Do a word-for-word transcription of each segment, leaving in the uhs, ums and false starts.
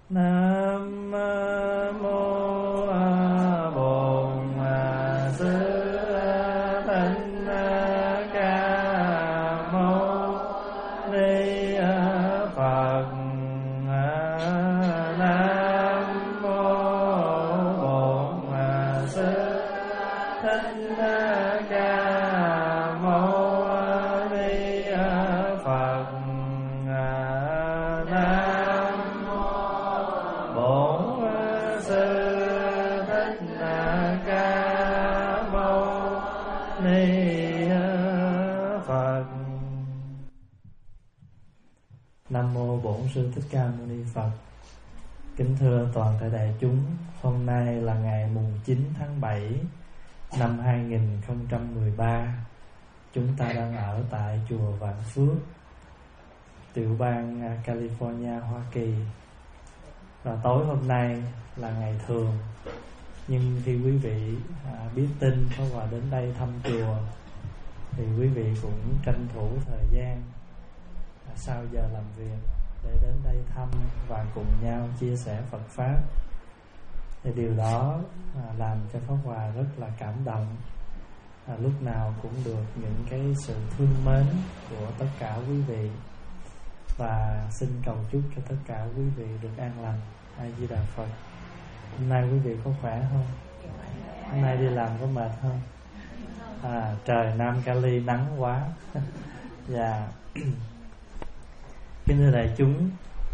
Nam mô Bổn Sư Thích Ca Mâu Ni Phật. Nam mô Bổn Sư Thích Ca Mâu Ni Phật. Nam mô Bổn Sư Thích Ca Mâu Ni Phật. Kính thưa toàn thể đại chúng, hôm nay là ngày mùng chín tháng bảy năm hai nghìn không trăm mười ba. Chúng ta đang ở tại chùa Vạn Phước, tiểu bang California, Hoa Kỳ. Và tối hôm nay là ngày thường, nhưng khi quý vị à, biết tin có vào đến đây thăm chùa thì quý vị cũng tranh thủ thời gian à, sau giờ làm việc để đến đây thăm và cùng nhau chia sẻ Phật Pháp. Thì điều đó à, làm cho Pháp Hòa rất là cảm động. à, Lúc nào cũng được những cái sự thương mến của tất cả quý vị. Và xin cầu chúc cho tất cả quý vị được an lành. A Di Đà Phật. Hôm nay quý vị có khỏe không? Hôm nay đi làm có mệt không? À, trời Nam Cali nắng quá. Dạ. Kính thưa đại chúng,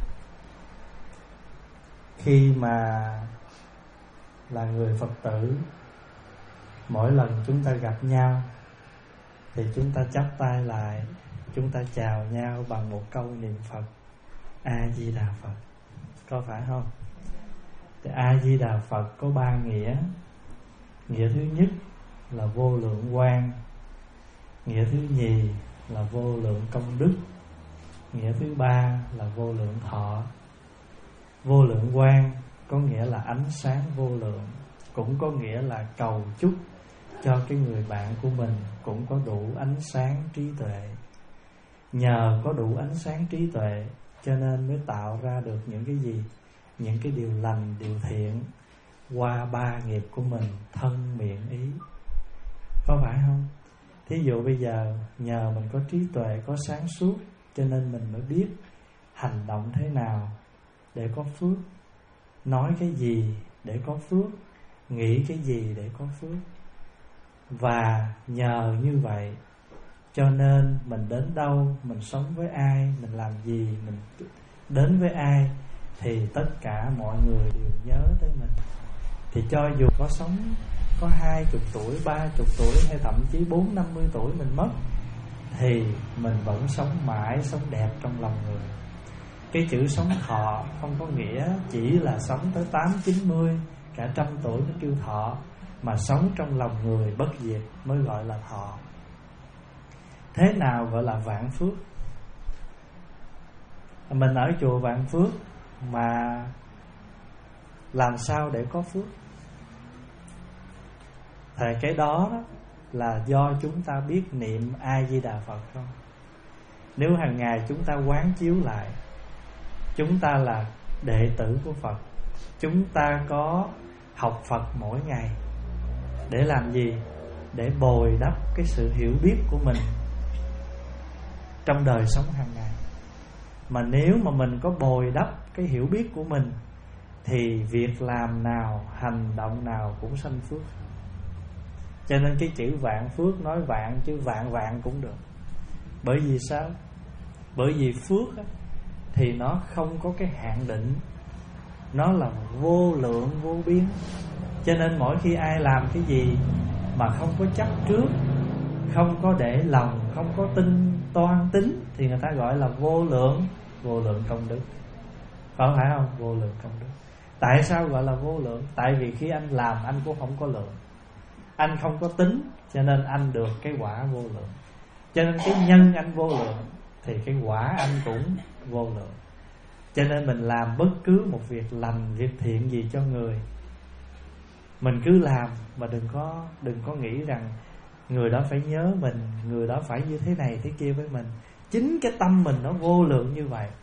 khi mà là người Phật tử, mỗi lần chúng ta gặp nhau thì chúng ta chắp tay lại, chúng ta chào nhau bằng một câu niệm Phật: A Di Đà Phật. Có phải không? Thì A Di Đà Phật có ba nghĩa. Nghĩa thứ nhất là vô lượng quang. Nghĩa thứ nhì là vô lượng công đức. Nghĩa thứ ba là vô lượng thọ. Vô lượng quang có nghĩa là ánh sáng vô lượng, cũng có nghĩa là cầu chúc cho cái người bạn của mình cũng có đủ ánh sáng trí tuệ. Nhờ có đủ ánh sáng trí tuệ cho nên mới tạo ra được những cái gì? Những cái điều lành, điều thiện qua ba nghiệp của mình, thân, miệng, ý. Có phải không? Thí dụ bây giờ nhờ mình có trí tuệ, có sáng suốt, cho nên mình mới biết hành động thế nào để có phước, nói cái gì để có phước, nghĩ cái gì để có phước. Và nhờ như vậy cho nên mình đến đâu, mình sống với ai, mình làm gì, mình đến với ai thì tất cả mọi người đều nhớ tới mình. Thì cho dù có sống có hai chục tuổi, ba chục tuổi hay thậm chí bốn năm mươi tuổi mình mất, thì mình vẫn sống mãi, sống đẹp trong lòng người. Cái chữ sống thọ không có nghĩa chỉ là sống tới tám, chín mươi, cả trăm tuổi mới kêu thọ, mà sống trong lòng người bất diệt mới gọi là thọ. Thế nào gọi là vạn phước? Mình ở chùa Vạn Phước mà làm sao để có phước? Thì cái đó là do chúng ta biết niệm A Di Đà Phật không? Nếu hàng ngày chúng ta quán chiếu lại, chúng ta là đệ tử của Phật, chúng ta có học Phật mỗi ngày để làm gì? Để bồi đắp cái sự hiểu biết của mình trong đời sống hàng ngày. Mà nếu mà mình có bồi đắp cái hiểu biết của mình thì việc làm nào, hành động nào cũng sanh phước. Cho nên cái chữ vạn phước, nói vạn chứ vạn vạn cũng được. Bởi vì sao? Bởi vì phước á, thì nó không có cái hạn định, nó là vô lượng vô biên. Cho nên mỗi khi ai làm cái gì mà không có chấp trước, không có để lòng, không có tin toan tính, thì người ta gọi là vô lượng, vô lượng công đức. Có phải không? Vô lượng công đức. Tại sao gọi là vô lượng? Tại vì khi anh làm anh cũng không có lượng, anh không có tính, cho nên anh được cái quả vô lượng. Cho nên cái nhân anh vô lượng thì cái quả anh cũng vô lượng. Cho nên mình làm bất cứ một việc lành, việc thiện gì cho người, mình cứ làm mà đừng có đừng có nghĩ rằng người đó phải nhớ mình, người đó phải như thế này thế kia với mình. Chính cái tâm mình nó vô lượng như vậy,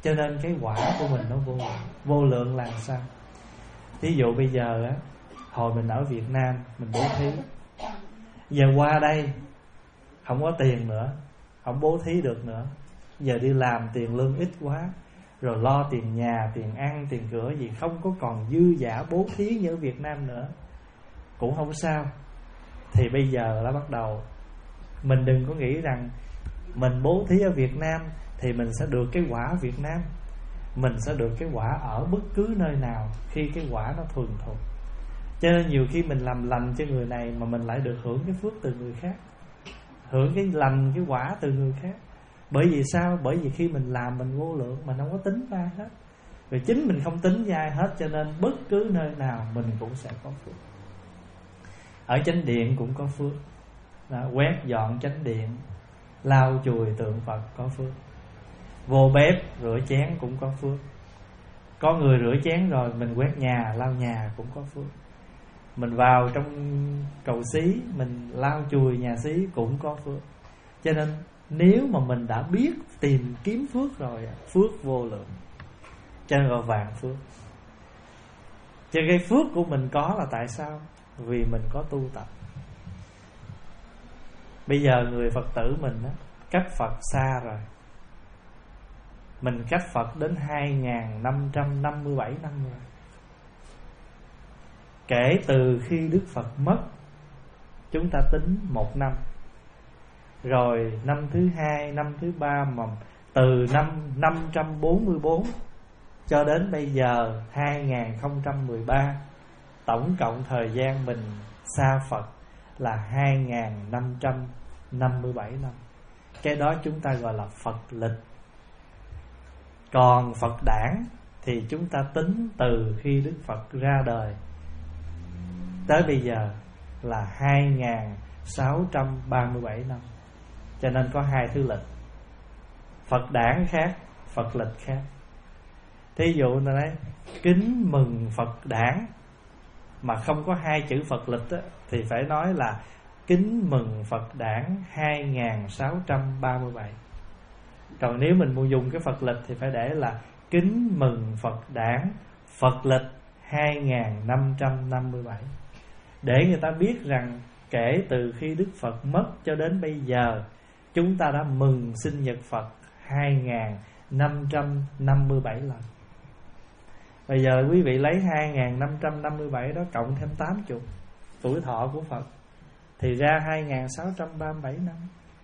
Cho nên cái quả của mình nó vô lượng. Vô lượng là sao? Ví dụ bây giờ á, hồi mình ở Việt Nam mình bố thí, giờ qua đây không có tiền nữa, không bố thí được nữa, giờ đi làm tiền lương ít quá, rồi lo tiền nhà, tiền ăn, tiền cửa gì, không có còn dư dả bố thí như ở Việt Nam nữa, cũng không sao. Thì bây giờ là bắt đầu, mình đừng có nghĩ rằng mình bố thí ở Việt Nam thì mình sẽ được cái quả ở Việt Nam. Mình sẽ được cái quả ở bất cứ nơi nào khi cái quả nó thuần thục. Cho nên nhiều khi mình làm lành cho người này mà mình lại được hưởng cái phước từ người khác, hưởng cái lành, cái quả từ người khác. Bởi vì sao? Bởi vì khi mình làm mình vô lượng, mình không có tính với ai hết. Vì chính mình không tính với ai hết, cho nên bất cứ nơi nào mình cũng sẽ có phước. Ở chánh điện cũng có phước. Đó, quét dọn chánh điện, lau chùi tượng Phật có phước. Vô bếp rửa chén cũng có phước. Có người rửa chén rồi mình quét nhà, lau nhà cũng có phước. Mình vào trong cầu xí, mình lau chùi nhà xí cũng có phước. Cho nên nếu mà mình đã biết tìm kiếm phước rồi, phước vô lượng, cho nên gọi vạn phước. Cho cái phước của mình có là tại sao? Vì mình có tu tập. Bây giờ người Phật tử mình á, cách Phật xa rồi. Mình cách Phật đến hai nghìn năm trăm năm mươi bảy năm rồi. Kể từ khi Đức Phật mất, chúng ta tính một năm, rồi năm thứ hai, năm thứ ba, mà từ năm năm trăm bốn mươi bốn cho đến bây giờ hai nghìn không trăm mười ba, tổng cộng thời gian mình xa Phật là hai nghìn năm trăm năm mươi bảy năm. Cái đó chúng ta gọi là Phật lịch. Còn Phật đản thì chúng ta tính từ khi Đức Phật ra đời tới bây giờ là hai nghìn sáu trăm ba mươi bảy năm. Cho nên có hai thứ lịch. Phật đản khác, Phật lịch khác. Thí dụ là đấy, kính mừng Phật đản mà không có hai chữ Phật lịch á, thì phải nói là kính mừng Phật đản hai nghìn sáu trăm ba mươi bảy. Còn nếu mình muốn dùng cái Phật lịch thì phải để là kính mừng Phật đản Phật lịch hai nghìn năm trăm năm mươi bảy. Để người ta biết rằng kể từ khi Đức Phật mất cho đến bây giờ, chúng ta đã mừng sinh nhật Phật hai nghìn năm trăm năm mươi bảy lần. Bây giờ quý vị lấy hai nghìn năm trăm năm mươi bảy đó cộng thêm tám mươi tuổi thọ của Phật thì ra hai nghìn sáu trăm ba mươi bảy năm.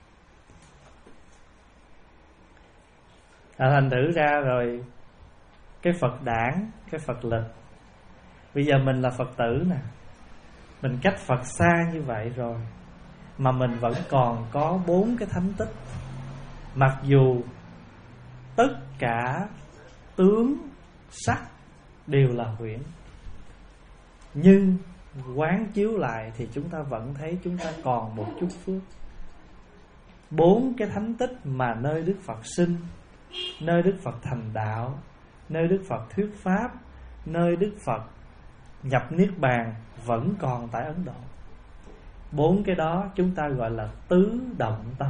À, thành thử ra rồi cái Phật đản, cái Phật lịch. Bây giờ mình là Phật tử nè, mình cách Phật xa như vậy rồi mà mình vẫn còn có bốn cái thánh tích. Mặc dù tất cả tướng sắc đều là huyễn, nhưng quán chiếu lại thì chúng ta vẫn thấy chúng ta còn một chút phước. Bốn cái thánh tích mà nơi Đức Phật sinh, nơi Đức Phật thành đạo, nơi Đức Phật thuyết pháp, nơi Đức Phật nhập Niết Bàn vẫn còn tại Ấn Độ. Bốn cái đó chúng ta gọi là tứ động tâm.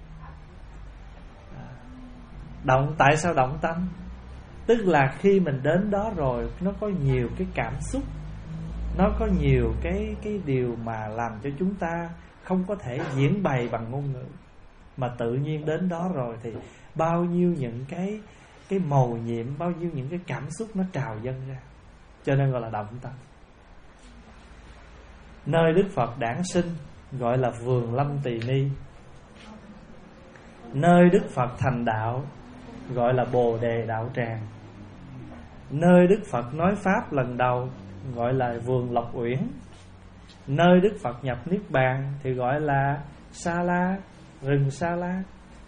Động, tại sao động tâm? Tức là khi mình đến đó rồi, nó có nhiều cái cảm xúc, nó có nhiều cái, cái điều mà làm cho chúng ta không có thể diễn bày bằng ngôn ngữ. Mà tự nhiên đến đó rồi thì bao nhiêu những cái, cái mầu nhiệm, bao nhiêu những cái cảm xúc nó trào dâng ra. Cho nên gọi là động tâm. Nơi Đức Phật đản sinh gọi là vườn Lâm Tỳ Ni. Nơi Đức Phật thành đạo gọi là Bồ Đề Đạo Tràng. Nơi Đức Phật nói pháp lần đầu gọi là vườn Lộc Uyển. Nơi Đức Phật nhập Niết Bàn thì gọi là Sa La, rừng Sa La,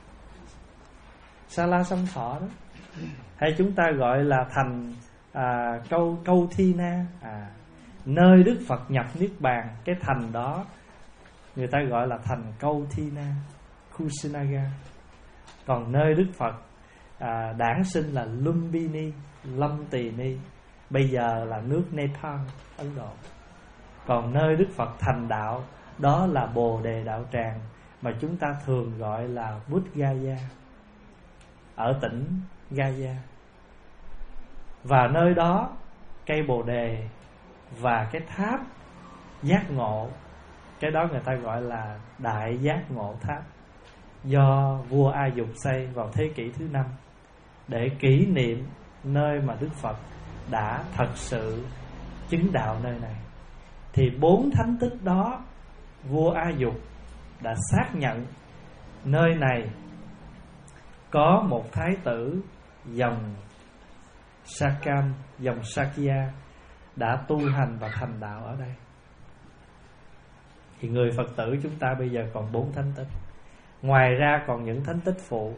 Sa La Sông Thọ đó. Hay chúng ta gọi là thành à, Câu Câu Thi Na. à, Nơi Đức Phật nhập Niết Bàn, cái thành đó người ta gọi là thành Câu Thi Na, Kusinaga. Còn nơi Đức Phật à, đản sinh là Lumbini, Lâm Tỳ Ni, bây giờ là nước Nepal, Ấn Độ. Còn nơi Đức Phật thành đạo đó là Bồ Đề Đạo Tràng, mà chúng ta thường gọi là Bodh Gaya, ở tỉnh Gaia. Và nơi đó cây bồ đề và cái tháp giác ngộ, cái đó người ta gọi là Đại Giác Ngộ Tháp, do vua A Dục xây vào thế kỷ thứ năm, để kỷ niệm nơi mà Đức Phật đã thật sự chứng đạo nơi này. Thì bốn thánh tích đó, vua A Dục đã xác nhận nơi này có một thái tử dòng Sakam, dòng Sakya đã tu hành và thành đạo ở đây. Thì người Phật tử chúng ta bây giờ còn bốn thánh tích. Ngoài ra còn những thánh tích phụ.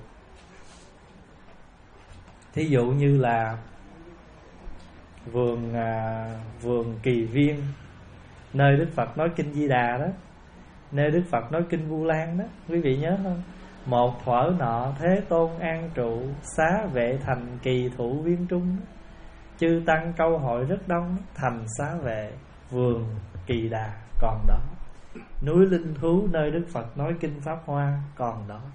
Thí dụ như là vườn à, vườn Kỳ Viên, nơi Đức Phật nói kinh Di Đà đó, nơi Đức Phật nói kinh Vu Lan đó, quý vị nhớ không? Một thuở nọ Thế Tôn an trụ, xá vệ thành kỳ thủ viên trung. Chư tăng câu hội rất đông, thành xá vệ vườn Kỳ Đà còn đó. Núi Linh Thú nơi Đức Phật nói kinh Pháp Hoa còn đó.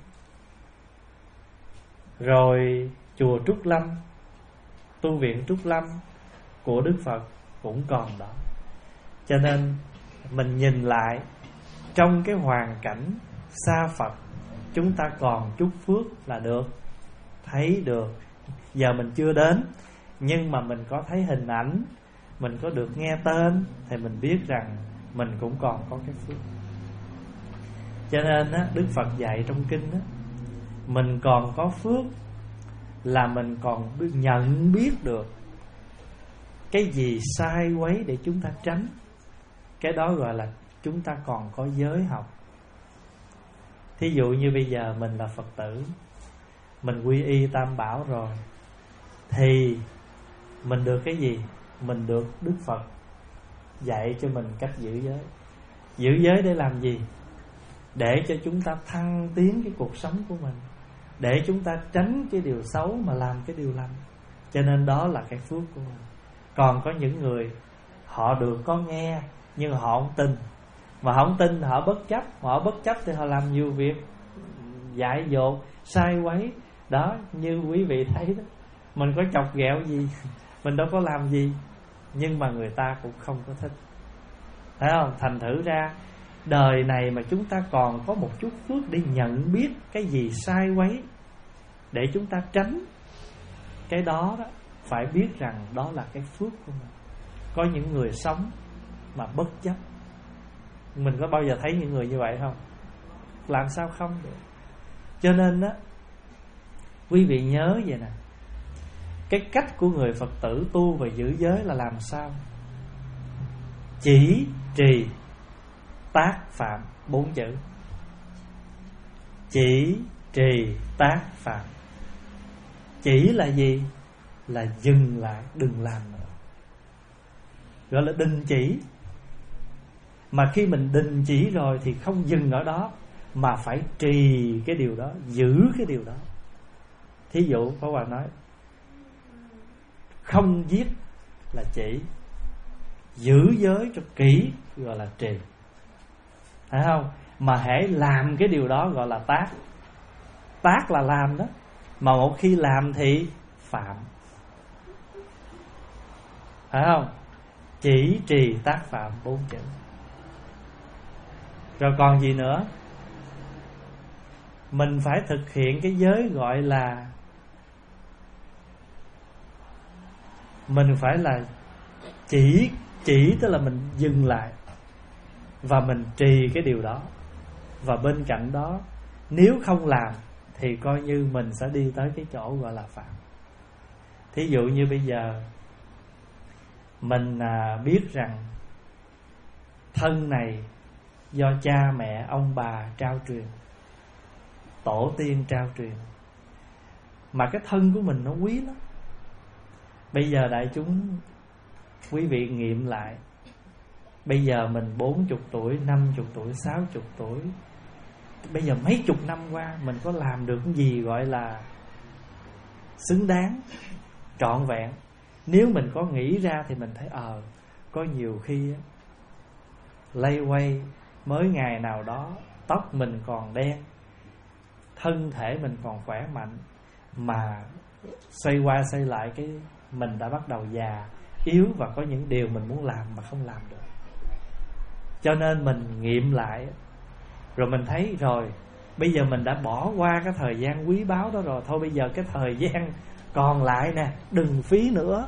Rồi chùa Trúc Lâm, tu viện Trúc Lâm của Đức Phật cũng còn đó. Cho nên mình nhìn lại, trong cái hoàn cảnh xa Phật, chúng ta còn chút phước là được, thấy được. Giờ mình chưa đến, nhưng mà mình có thấy hình ảnh, mình có được nghe tên, thì mình biết rằng mình cũng còn có cái phước. Cho nên á, Đức Phật dạy trong kinh á, mình còn có phước là mình còn nhận biết được cái gì sai quấy để chúng ta tránh. Cái đó gọi là chúng ta còn có giới học. Thí dụ như bây giờ mình là Phật tử, mình quy y Tam Bảo rồi, thì mình được cái gì? Mình được Đức Phật dạy cho mình cách giữ giới. Giữ giới để làm gì? Để cho chúng ta thăng tiến cái cuộc sống của mình, để chúng ta tránh cái điều xấu mà làm cái điều lành. Cho nên đó là cái phước của mình. Còn có những người họ được có nghe, nhưng họ không tin. Mà không tin họ bất chấp. Họ bất chấp thì họ làm nhiều việc dại dột, sai quấy. Đó, như quý vị thấy đó, mình có chọc ghẹo gì, mình đâu có làm gì, nhưng mà người ta cũng không có thích. Thấy không? Thành thử ra đời này mà chúng ta còn có một chút phước để nhận biết cái gì sai quấy, để chúng ta tránh cái đó đó, phải biết rằng đó là cái phước của mình. Có những người sống mà bất chấp. Mình có bao giờ thấy những người như vậy không? Làm sao không được. Cho nên đó, quý vị nhớ vậy nè, cái cách của người Phật tử tu và giữ giới là làm sao? Chỉ trì tác phạm, bốn chữ. Chỉ trì tác phạm. Chỉ là gì? Là dừng lại, đừng làm nữa, gọi là đình chỉ. Mà khi mình đình chỉ rồi thì không dừng ở đó, mà phải trì cái điều đó, giữ cái điều đó. Thí dụ Pháp Hòa nói không giết là chỉ, giữ giới cho kỹ gọi là trì. Thấy không? Mà hễ làm cái điều đó gọi là tác. Tác là làm đó, mà một khi làm thì phạm. Thấy không? Chỉ trì tác phạm, bốn chữ. Rồi còn gì nữa? Mình phải thực hiện cái giới gọi là, mình phải là chỉ. Chỉ tức là mình dừng lại và mình trì cái điều đó. Và bên cạnh đó, nếu không làm thì coi như mình sẽ đi tới cái chỗ gọi là phạm. Thí dụ như bây giờ mình à, biết rằng thân này do cha mẹ ông bà trao truyền, tổ tiên trao truyền, mà cái thân của mình nó quý lắm. Bây giờ đại chúng, quý vị nghiệm lại, bây giờ mình bốn chục tuổi, năm chục tuổi, sáu chục tuổi, bây giờ mấy chục năm qua mình có làm được cái gì gọi là xứng đáng, trọn vẹn? Nếu mình có nghĩ ra thì mình thấy ờ có nhiều khi á, lay quay mới ngày nào đó tóc mình còn đen, thân thể mình còn khỏe mạnh, mà xoay qua xoay lại cái mình đã bắt đầu già, yếu, và có những điều mình muốn làm mà không làm được. Cho nên mình nghiệm lại, rồi mình thấy rồi, bây giờ mình đã bỏ qua cái thời gian quý báu đó rồi, thôi bây giờ cái thời gian còn lại nè, đừng phí nữa.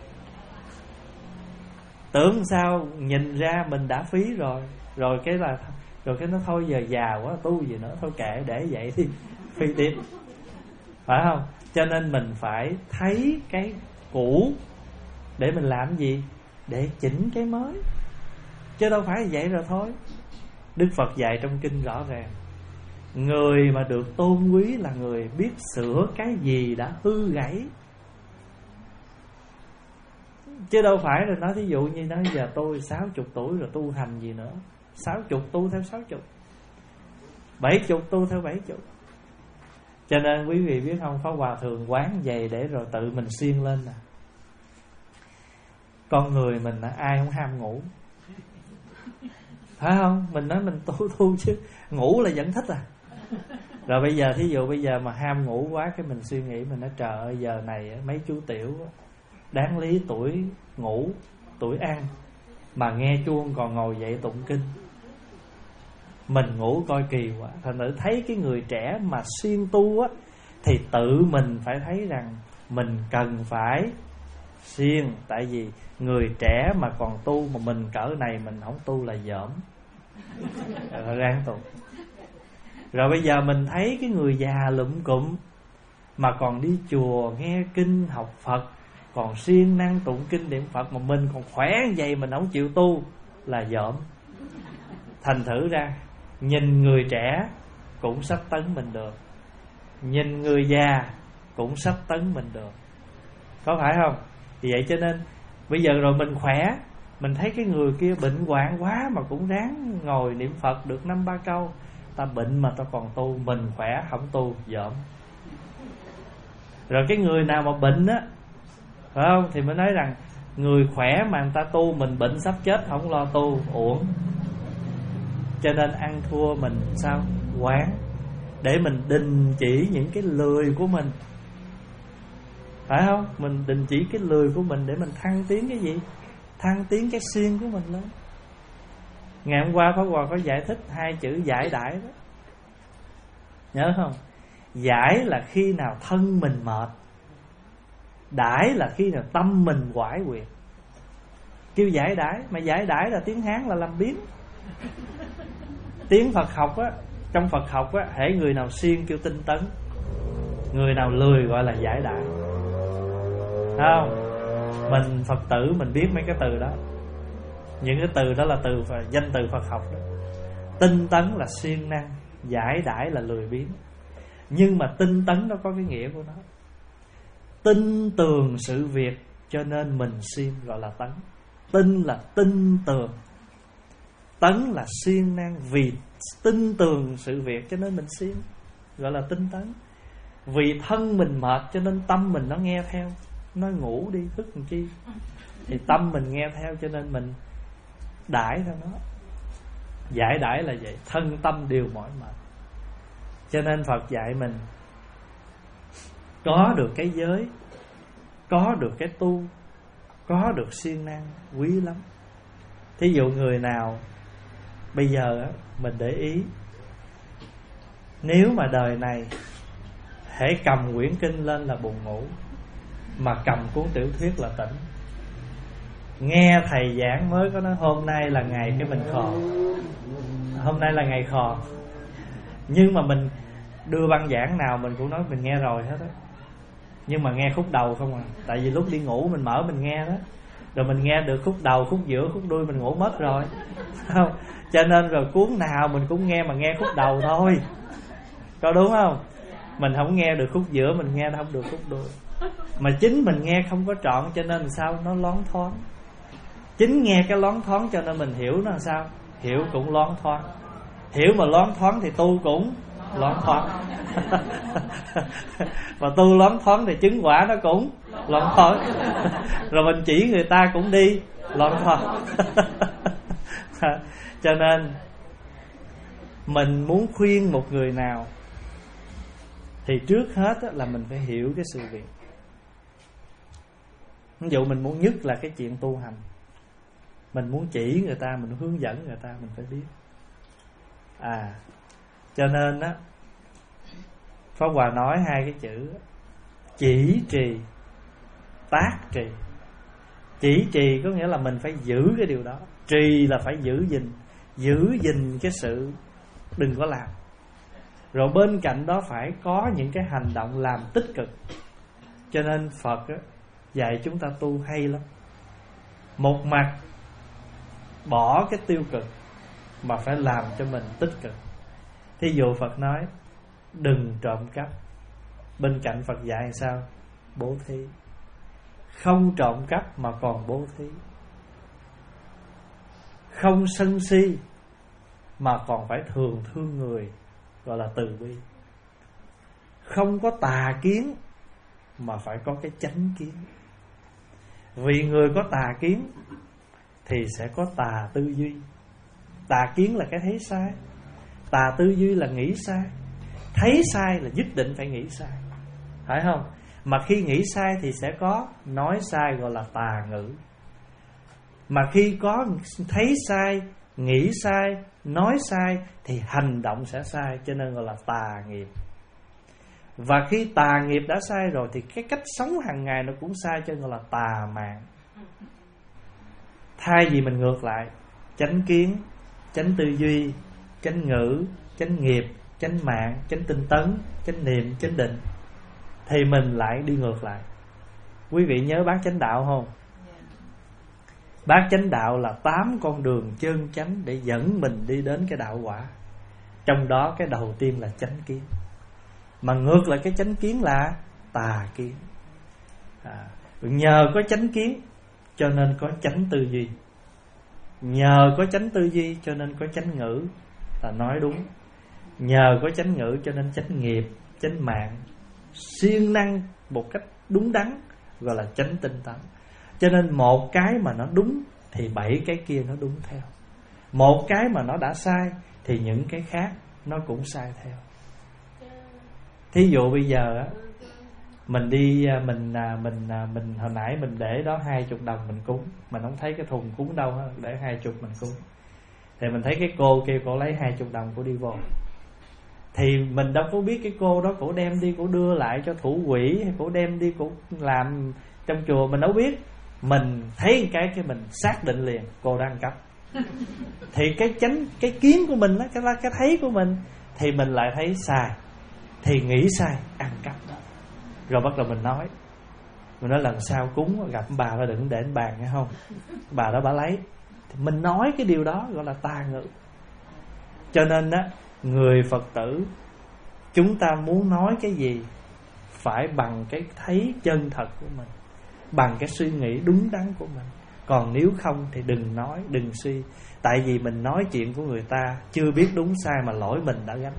Tưởng sao nhìn ra mình đã phí rồi, rồi cái là rồi cái nó thôi giờ già quá tu gì nữa, thôi kệ để vậy đi, phi tiếp, phải không? Cho nên mình phải thấy cái cũ để mình làm gì? Để chỉnh cái mới, chứ đâu phải vậy rồi thôi. Đức Phật dạy trong kinh rõ ràng, người mà được tôn quý là người biết sửa cái gì đã hư gãy. Chứ đâu phải là nói thí dụ như nói giờ tôi sáu chục tuổi rồi tu hành gì nữa, sáu chục tu theo sáu chục, bảy chục tu theo bảy chục. Cho nên quý vị biết không, Pháp Hòa thường quán vậy để rồi tự mình siêng lên nè. Con người mình ai không ham ngủ, phải không? Mình nói mình tu tu chứ ngủ là vẫn thích à. Rồi bây giờ thí dụ bây giờ mà ham ngủ quá, cái mình suy nghĩ, mình nói trời ơi giờ này mấy chú tiểu đáng lý tuổi ngủ, tuổi ăn, mà nghe chuông còn ngồi dậy tụng kinh. Mình ngủ coi kỳ quá. Thành thử thấy cái người trẻ mà siêng tu á, thì tự mình phải thấy rằng mình cần phải siêng. Tại vì người trẻ mà còn tu, mà mình cỡ này mình không tu là dởm, rồi ráng tu. Rồi bây giờ mình thấy cái người già lụm cụm mà còn đi chùa nghe kinh học Phật, còn siêng năng tụng kinh niệm Phật, mà mình còn khỏe như vậy mình không chịu tu là dởm. Thành thử ra nhìn người trẻ cũng sắp tấn mình được, nhìn người già cũng sắp tấn mình được, có phải không? Vì vậy cho nên bây giờ rồi mình khỏe, mình thấy cái người kia bệnh hoạn quá mà cũng ráng ngồi niệm Phật được năm ba câu. Ta bệnh mà ta còn tu, mình khỏe không tu, dởm. Rồi cái người nào mà bệnh á, phải không, thì mới nói rằng người khỏe mà người ta tu, mình bệnh sắp chết không lo tu, uổng. Cho nên ăn thua mình sao? Quán, để mình đình chỉ những cái lười của mình, phải không? Mình đình chỉ cái lười của mình để mình thăng tiến cái gì? Thăng tiến cái siêng của mình lên. Ngày hôm qua Pháp Hòa có giải thích hai chữ giải đãi đó, nhớ không? Giải là khi nào thân mình mệt, đãi là khi nào tâm mình quải quyệt. Kêu giải đãi, mà giải đãi là tiếng Hán là làm biếng. Tiếng Phật học á, trong Phật học á, hễ người nào siêng kêu tinh tấn, người nào lười gọi là giải đãi. Thấy không? Mình Phật tử mình biết mấy cái từ đó. Những cái từ đó là từ danh từ Phật học đó. Tinh tấn là siêng năng, giải đãi là lười biếng. Nhưng mà tinh tấn nó có cái nghĩa của nó, tin tường sự việc, cho nên mình siêng, gọi là tấn. Tin là tin tường, tấn là siêng năng. Vì tin tường sự việc cho nên mình siêng, gọi là tinh tấn. Vì thân mình mệt cho nên tâm mình nó nghe theo, nó ngủ đi thức làm chi, thì tâm mình nghe theo cho nên mình đãi theo nó. Giải đãi là vậy, thân tâm đều mỏi mệt. Cho nên Phật dạy mình có được cái giới, có được cái tu, có được siêng năng, quý lắm. Thí dụ người nào bây giờ á, mình để ý, nếu mà đời này hễ cầm quyển kinh lên là buồn ngủ, mà cầm cuốn tiểu thuyết là tỉnh. Nghe thầy giảng mới có nói hôm nay là ngày cái mình khò, hôm nay là ngày khò. Nhưng mà mình đưa băng giảng nào mình cũng nói mình nghe rồi hết á, nhưng mà nghe khúc đầu không à. Tại vì lúc đi ngủ mình mở mình nghe đó, rồi mình nghe được khúc đầu, khúc giữa, khúc đuôi mình ngủ mất rồi, không? Cho nên rồi cuốn nào mình cũng nghe, mà nghe khúc đầu thôi, có đúng không? Mình không nghe được khúc giữa, mình nghe không được khúc đuôi. Mà chính mình nghe không có trọn, cho nên sao nó loáng thoáng. Chính nghe cái loáng thoáng cho nên mình hiểu nó làm sao, hiểu cũng loáng thoáng. Hiểu mà loáng thoáng thì tu cũng loáng thoáng. Và tu loáng thoáng thì chứng quả nó cũng loáng thoáng. Rồi mình chỉ người ta cũng đi loáng thoáng. Cho nên mình muốn khuyên một người nào thì trước hết là mình phải hiểu cái sự việc. Ví dụ mình muốn nhất là cái chuyện tu hành, mình muốn chỉ người ta, mình muốn hướng dẫn người ta, mình phải biết. À, cho nên á, Pháp Hòa nói hai cái chữ chỉ trì, tác trì. Chỉ trì có nghĩa là mình phải giữ cái điều đó, trì là phải giữ gìn, giữ gìn cái sự đừng có làm. Rồi bên cạnh đó phải có những cái hành động làm tích cực. Cho nên Phật á, dạy chúng ta tu hay lắm. Một mặt bỏ cái tiêu cực mà phải làm cho mình tích cực. Thí dụ Phật nói đừng trộm cắp, bên cạnh Phật dạy sao? Bố thí. Không trộm cắp mà còn bố thí. Không sân si mà còn phải thường thương người, gọi là từ bi. Không có tà kiến mà phải có cái chánh kiến. Vì người có tà kiến thì sẽ có tà tư duy. Tà kiến là cái thấy sai, tà tư duy là nghĩ sai. Thấy sai là nhất định phải nghĩ sai, phải không? Mà khi nghĩ sai thì sẽ có nói sai, gọi là tà ngữ. Mà khi có thấy sai, nghĩ sai, nói sai thì hành động sẽ sai, cho nên gọi là tà nghiệp. Và khi tà nghiệp đã sai rồi thì cái cách sống hàng ngày nó cũng sai, cho nên gọi là tà mạng. Thay vì mình ngược lại, chánh kiến, chánh tư duy, chánh ngữ, chánh nghiệp, chánh mạng, chánh tinh tấn, chánh niệm, chánh định, thì mình lại đi ngược lại. Quý vị nhớ bát chánh đạo không? Bát chánh đạo là tám con đường chân chánh để dẫn mình đi đến cái đạo quả. Trong đó cái đầu tiên là chánh kiến, mà ngược lại cái chánh kiến là tà kiến. à, Nhờ có chánh kiến cho nên có chánh tư duy. Nhờ có chánh tư duy cho nên có chánh ngữ, là nói đúng. Nhờ có chánh ngữ cho nên chánh nghiệp, chánh mạng siêng năng một cách đúng đắn, gọi là chánh tinh tấn. Cho nên một cái mà nó đúng thì bảy cái kia nó đúng theo. Một cái mà nó đã sai thì những cái khác nó cũng sai theo. Thí dụ bây giờ á, mình đi mình mình mình hồi nãy mình để đó hai chục đồng mình cúng, mình không thấy cái thùng cúng đâu hết, để hai chục mình cúng. Thì mình thấy cái cô kêu cổ lấy hai chục đồng cổ đi vô, thì mình đâu có biết cái cô đó cổ đem đi cổ đưa lại cho thủ quỹ, hay cổ đem đi cổ làm trong chùa, mình đâu biết. Mình thấy cái cái mình xác định liền cô đang ăn cắp. Thì cái chánh cái kiến của mình đó, cái cái thấy của mình, thì mình lại thấy sai, thì nghĩ sai, ăn cắp đó. Rồi bắt đầu mình nói, mình nói lần sau cúng gặp bà đó đừng để trên bàn nghe không, bà đó bà lấy. Thì mình nói cái điều đó gọi là tà ngữ. Cho nên á, người Phật tử chúng ta muốn nói cái gì phải bằng cái thấy chân thật của mình, bằng cái suy nghĩ đúng đắn của mình. Còn nếu không thì đừng nói, đừng suy. Tại vì mình nói chuyện của người ta chưa biết đúng sai mà lỗi mình đã gánh.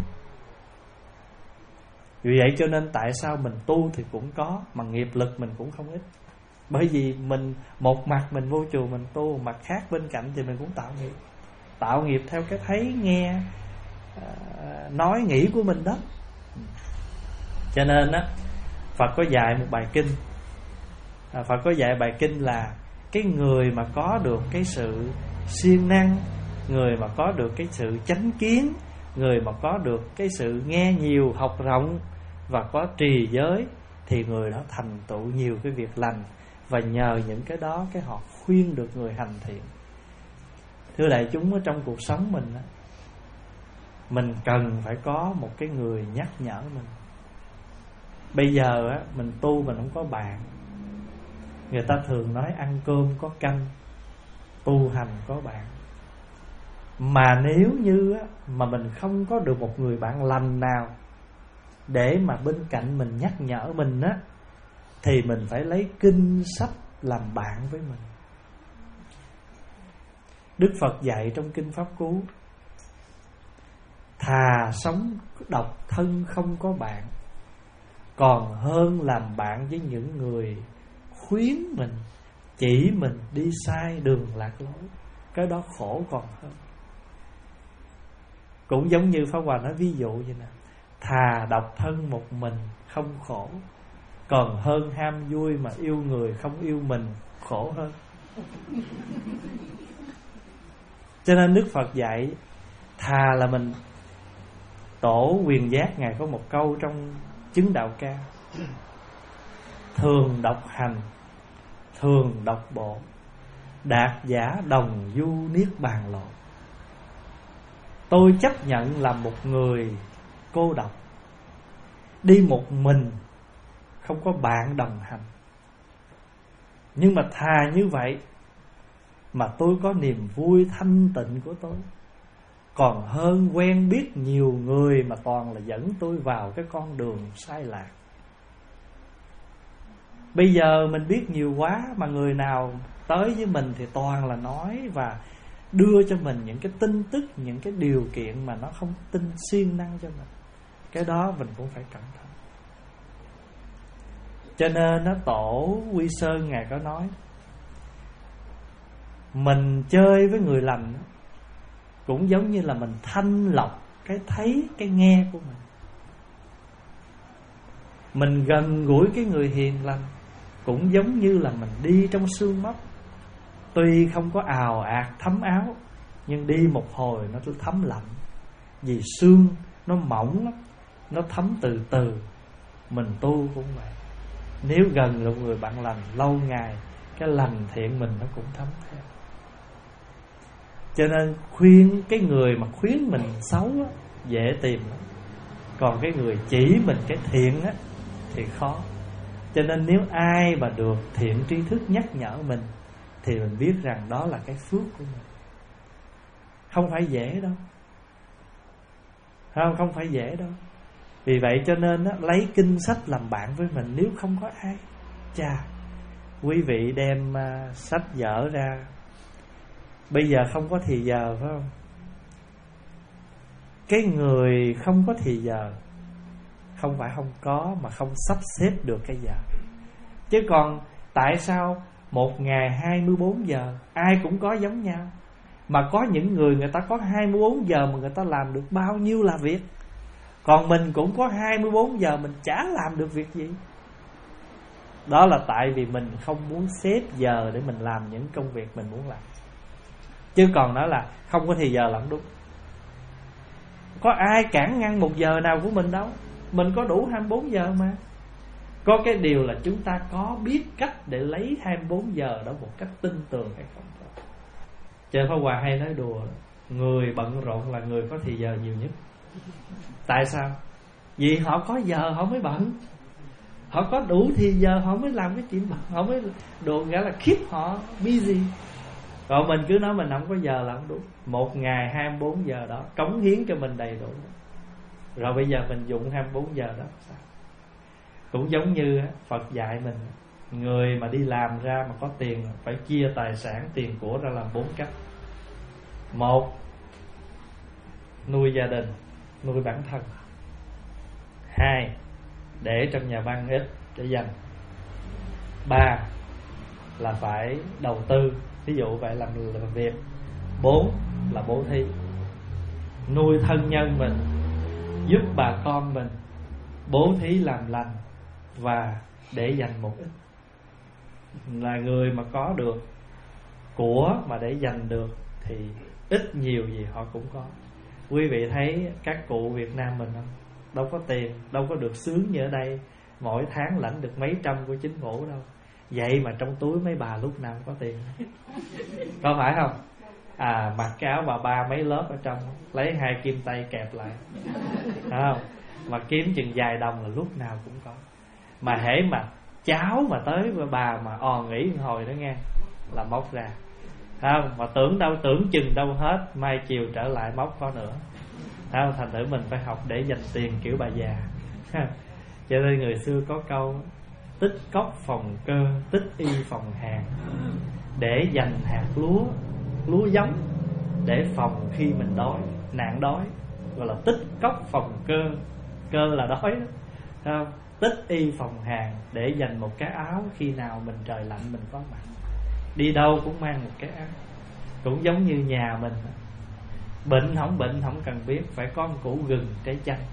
Vì vậy cho nên tại sao mình tu thì cũng có, mà nghiệp lực mình cũng không ít. Bởi vì mình một mặt mình vô chùa mình tu, mặt khác bên cạnh thì mình cũng tạo nghiệp. Tạo nghiệp theo cái thấy, nghe, nói, nghĩ của mình đó. Cho nên á, Phật có dạy một bài kinh. Phật có dạy bài kinh là cái người mà có được cái sự siêng năng, người mà có được cái sự chánh kiến, người mà có được cái sự nghe nhiều, học rộng và có trì giới, thì người đó thành tựu nhiều cái việc lành. Và nhờ những cái đó cái họ khuyên được người hành thiện. Thưa đại chúng, ở trong cuộc sống mình á, mình cần phải có một cái người nhắc nhở mình. Bây giờ á, mình tu mình không có bạn. Người ta thường nói ăn cơm có canh, tu hành có bạn. Mà nếu như á, mà mình không có được một người bạn lành nào để mà bên cạnh mình nhắc nhở mình á, thì mình phải lấy kinh sách làm bạn với mình. Đức Phật dạy trong Kinh Pháp Cú: thà sống độc thân không có bạn, còn hơn làm bạn với những người khuyến mình, chỉ mình đi sai đường lạc lối. Cái đó khổ còn hơn. Cũng giống như Pháp Hòa nói ví dụ vậy nè: thà độc thân một mình không khổ, còn hơn ham vui mà yêu người không yêu mình, khổ hơn. Cho nên Đức Phật dạy thà là mình, Tổ Quyền Giác Ngài có một câu trong Chứng Đạo Ca: thường độc hành, thường độc bộ, đạt giả đồng du niết bàn lộ. Tôi chấp nhận là một người cô độc, đi một mình, không có bạn đồng hành. Nhưng mà thà như vậy mà tôi có niềm vui thanh tịnh của tôi, còn hơn quen biết nhiều người mà toàn là dẫn tôi vào cái con đường sai lạc. Bây giờ mình biết nhiều quá, mà người nào tới với mình thì toàn là nói và đưa cho mình những cái tin tức, những cái điều kiện mà nó không tin siêng năng cho mình. Cái đó mình cũng phải cẩn thận. Cho nên nó Tổ Quy Sơn Ngài có nói, mình chơi với người lành cũng giống như là mình thanh lọc cái thấy, cái nghe của mình. Mình gần gũi cái người hiền lành cũng giống như là mình đi trong sương mốc. Tuy không có ào ạt thấm áo, nhưng đi một hồi nó thấm lạnh. Vì sương nó mỏng lắm, nó thấm từ từ. Mình tu cũng vậy. Nếu gần là người bạn lành lâu ngày, cái lành thiện mình nó cũng thấm theo. Cho nên khuyên cái người mà khuyên mình xấu á, dễ tìm lắm. Còn cái người chỉ mình cái thiện á, thì khó. Cho nên nếu ai mà được thiện tri thức nhắc nhở mình, thì mình biết rằng đó là cái phước của mình. Không phải dễ đâu. Không, không phải dễ đâu. Vì vậy cho nên á, lấy kinh sách làm bạn với mình. Nếu không có ai, chà, quý vị đem uh, sách vở ra. Bây giờ không có thì giờ phải không? Cái người không có thì giờ không phải không có, mà không sắp xếp được cái giờ. Chứ còn tại sao một ngày hai mươi bốn giờ ai cũng có giống nhau, mà có những người người ta có hai mươi bốn giờ mà người ta làm được bao nhiêu là việc, còn mình cũng có hai mươi bốn giờ mình chả làm được việc gì. Đó là tại vì mình không muốn xếp giờ để mình làm những công việc mình muốn làm. Chứ còn nói là không có thì giờ là không đúng. Có ai cản ngăn một giờ nào của mình đâu. Mình có đủ hai mươi bốn giờ mà. Có cái điều là chúng ta có biết cách để lấy hai mươi bốn giờ đó một cách tin tưởng hay không thôi. Trời Pháp Hòa hay nói đùa, người bận rộn là người có thì giờ nhiều nhất. Tại sao? Vì họ có giờ họ mới bận. Họ có đủ thì giờ họ mới làm cái chuyện bận. Họ mới đồ nghĩa là keep họ busy. Còn mình cứ nói mình không có giờ là không đúng. Một ngày hai mươi bốn giờ đó cống hiến cho mình đầy đủ. Rồi bây giờ mình dụng hai mươi bốn giờ đó sao? Cũng giống như Phật dạy mình, người mà đi làm ra mà có tiền phải chia tài sản, tiền của ra làm bốn cách. Một, nuôi gia đình, nuôi bản thân. Hai, để trong nhà băng ít để dành. Ba, là phải đầu tư, ví dụ vậy làm người làm việc. Bốn, là bố thí, nuôi thân nhân mình, giúp bà con mình, bố thí làm lành và để dành một ít. Là người mà có được của mà để dành được thì ít nhiều gì họ cũng có. Quý vị thấy các cụ Việt Nam mình không? Đâu có tiền, đâu có được sướng như ở đây, mỗi tháng lãnh được mấy trăm của chính phủ đâu. Vậy mà trong túi mấy bà lúc nào cũng có tiền. Có phải không? À, mặc cái áo bà ba mấy lớp ở trong, lấy hai kim tay kẹp lại, phải không? Mà kiếm chừng vài đồng là lúc nào cũng có. Mà hễ mà cháu mà tới với bà mà ò nghỉ một hồi đó nghe, là móc ra, phải không? Mà tưởng đâu, tưởng chừng đâu hết, mai chiều trở lại móc có nữa, phải không? Thành thử mình phải học để dành tiền kiểu bà già. Cho nên người xưa có câu tích cốc phòng cơ, tích y phòng hàng, để dành hạt lúa, lúa giống để phòng khi mình đói, nạn đói, gọi là tích cốc phòng cơ. Cơ là đói đó, thấy không? Tích y phòng hàng, để dành một cái áo khi nào mình trời lạnh mình có mặc. Đi đâu cũng mang một cái áo. Cũng giống như nhà mình, bệnh không bệnh không cần biết, phải có một củ gừng trái chanh.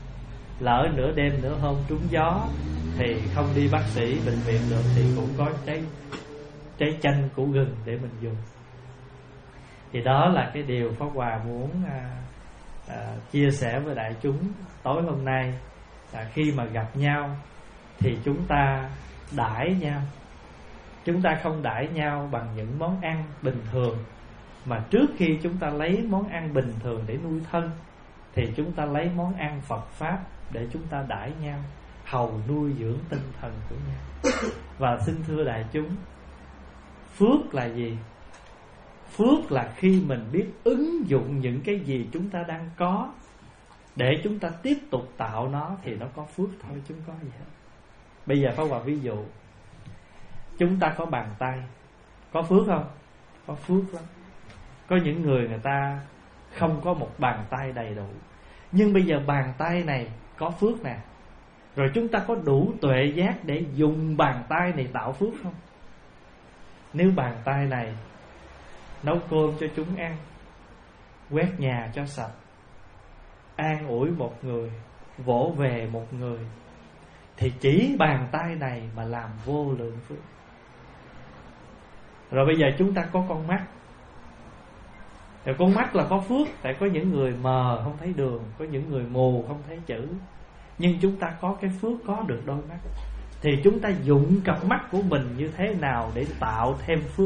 lỡ nửa đêm nửa hôm trúng gió thì không đi bác sĩ bệnh viện được, thì cũng có trái trái chanh củ gừng để mình dùng. Thì đó là cái điều Pháp Hòa muốn à, à, chia sẻ với đại chúng tối hôm nay. À, khi mà gặp nhau thì chúng ta đãi nhau. Chúng ta không đãi nhau bằng những món ăn bình thường, mà trước khi chúng ta lấy món ăn bình thường để nuôi thân thì chúng ta lấy món ăn Phật Pháp để chúng ta đãi nhau, hầu nuôi dưỡng tinh thần của nhau. Và xin thưa đại chúng, phước là gì? Phước là khi mình biết ứng dụng những cái gì chúng ta đang có để chúng ta tiếp tục tạo nó, thì nó có phước thôi, chứ không có gì hết. Bây giờ Pháp Hòa ví dụ, chúng ta có bàn tay, có phước không? Có phước lắm. Có những người người ta không có một bàn tay đầy đủ, nhưng bây giờ bàn tay này có phước nè. Rồi chúng ta có đủ tuệ giác để dùng bàn tay này tạo phước không? Nếu bàn tay này nấu cơm cho chúng ăn, quét nhà cho sạch, an ủi một người, vỗ về một người, thì chỉ bàn tay này mà làm vô lượng phước. Rồi bây giờ chúng ta có con mắt. Rồi con mắt là có phước, tại có những người mờ không thấy đường, có những người mù không thấy chữ, nhưng chúng ta có cái phước có được đôi mắt. Thì chúng ta dùng cặp mắt của mình như thế nào để tạo thêm phước.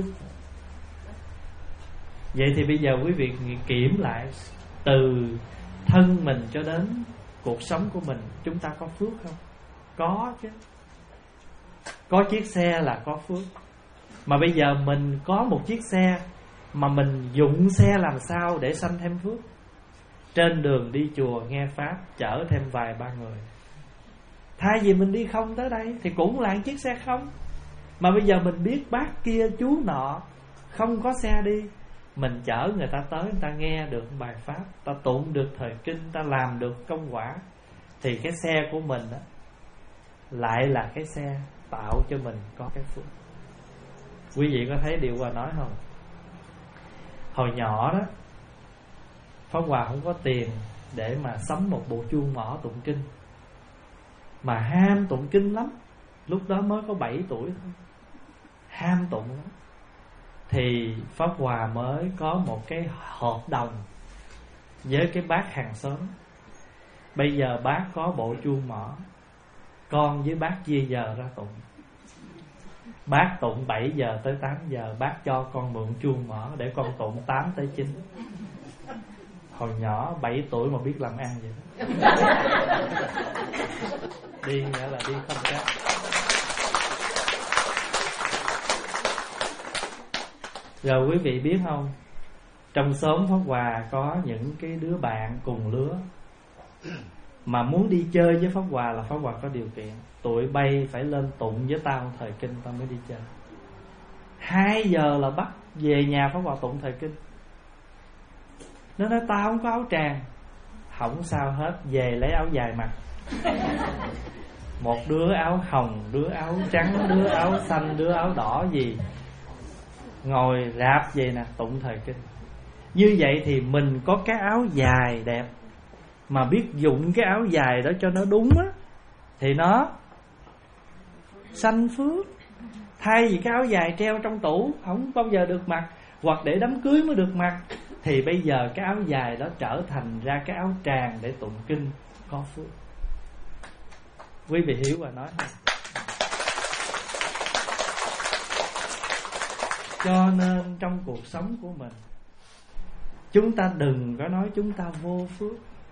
Vậy thì bây giờ quý vị kiểm lại, từ thân mình cho đến cuộc sống của mình, chúng ta có phước không? Có chứ. Có chiếc xe là có phước. Mà bây giờ mình có một chiếc xe, mà mình dụng xe làm sao để sanh thêm phước? Trên đường đi chùa nghe Pháp, chở thêm vài ba người. Thay vì mình đi không tới đây thì cũng là chiếc xe không. Mà bây giờ mình biết bác kia chú nọ không có xe đi, mình chở người ta tới, người ta nghe được bài Pháp, ta tụng được thời kinh, ta làm được công quả, thì cái xe của mình đó lại là cái xe tạo cho mình có cái phước. Quý vị có thấy điều Hòa nói không? Hồi nhỏ đó, Pháp Hòa không có tiền để mà sắm một bộ chuông mỏ tụng kinh, mà ham tụng kinh lắm. Lúc đó mới có bảy tuổi thôi, ham tụng lắm. Thì Pháp Hòa mới có một cái hợp đồng với cái bác hàng xóm. Bây giờ bác có bộ chuông mỏ, con với bác chia giờ ra tụng. Bác tụng bảy giờ tới tám giờ, bác cho con mượn chuông mỏ để con tụng tám tới chín. Hồi nhỏ bảy tuổi mà biết làm ăn vậy đó. Đi nghĩa là đi không chắc. Rồi quý vị biết không, trong xóm Pháp Hòa có những cái đứa bạn cùng lứa mà muốn đi chơi với Pháp Hòa là Pháp Hòa có điều kiện. Tụi bay phải lên tụng với tao thời kinh tao mới đi chơi. Hai giờ là bắt về nhà Pháp Hòa tụng thời kinh. Nó nói tao không có áo tràng. Không sao hết, về lấy áo dài mặc. Một đứa áo hồng, đứa áo trắng, đứa áo xanh, đứa áo đỏ gì, ngồi rạp vậy nè, tụng thời kinh. Như vậy thì mình có cái áo dài đẹp, mà biết dụng cái áo dài đó cho nó đúng á, thì nó sanh phước. Thay vì cái áo dài treo trong tủ không bao giờ được mặc, hoặc để đám cưới mới được mặc, thì bây giờ cái áo dài đó trở thành ra cái áo tràng để tụng kinh, có phước. Quý vị hiểu và nói không? Cho nên trong cuộc sống của mình, chúng ta đừng có nói chúng ta vô phước.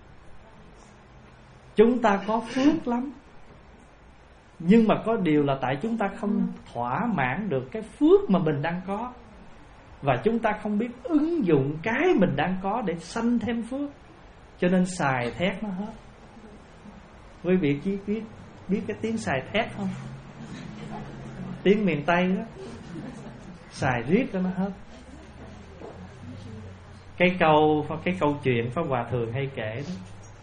Chúng ta có phước lắm, nhưng mà có điều là tại chúng ta không thỏa mãn được cái phước mà mình đang có, và chúng ta không biết ứng dụng cái mình đang có để sanh thêm phước, cho nên xài thét nó hết. Quý vị chỉ biết biết cái tiếng xài thét không? Tiếng miền Tây đó, xài riết cho nó hết. Cái câu cái câu chuyện Pháp Hòa thường hay kể đó,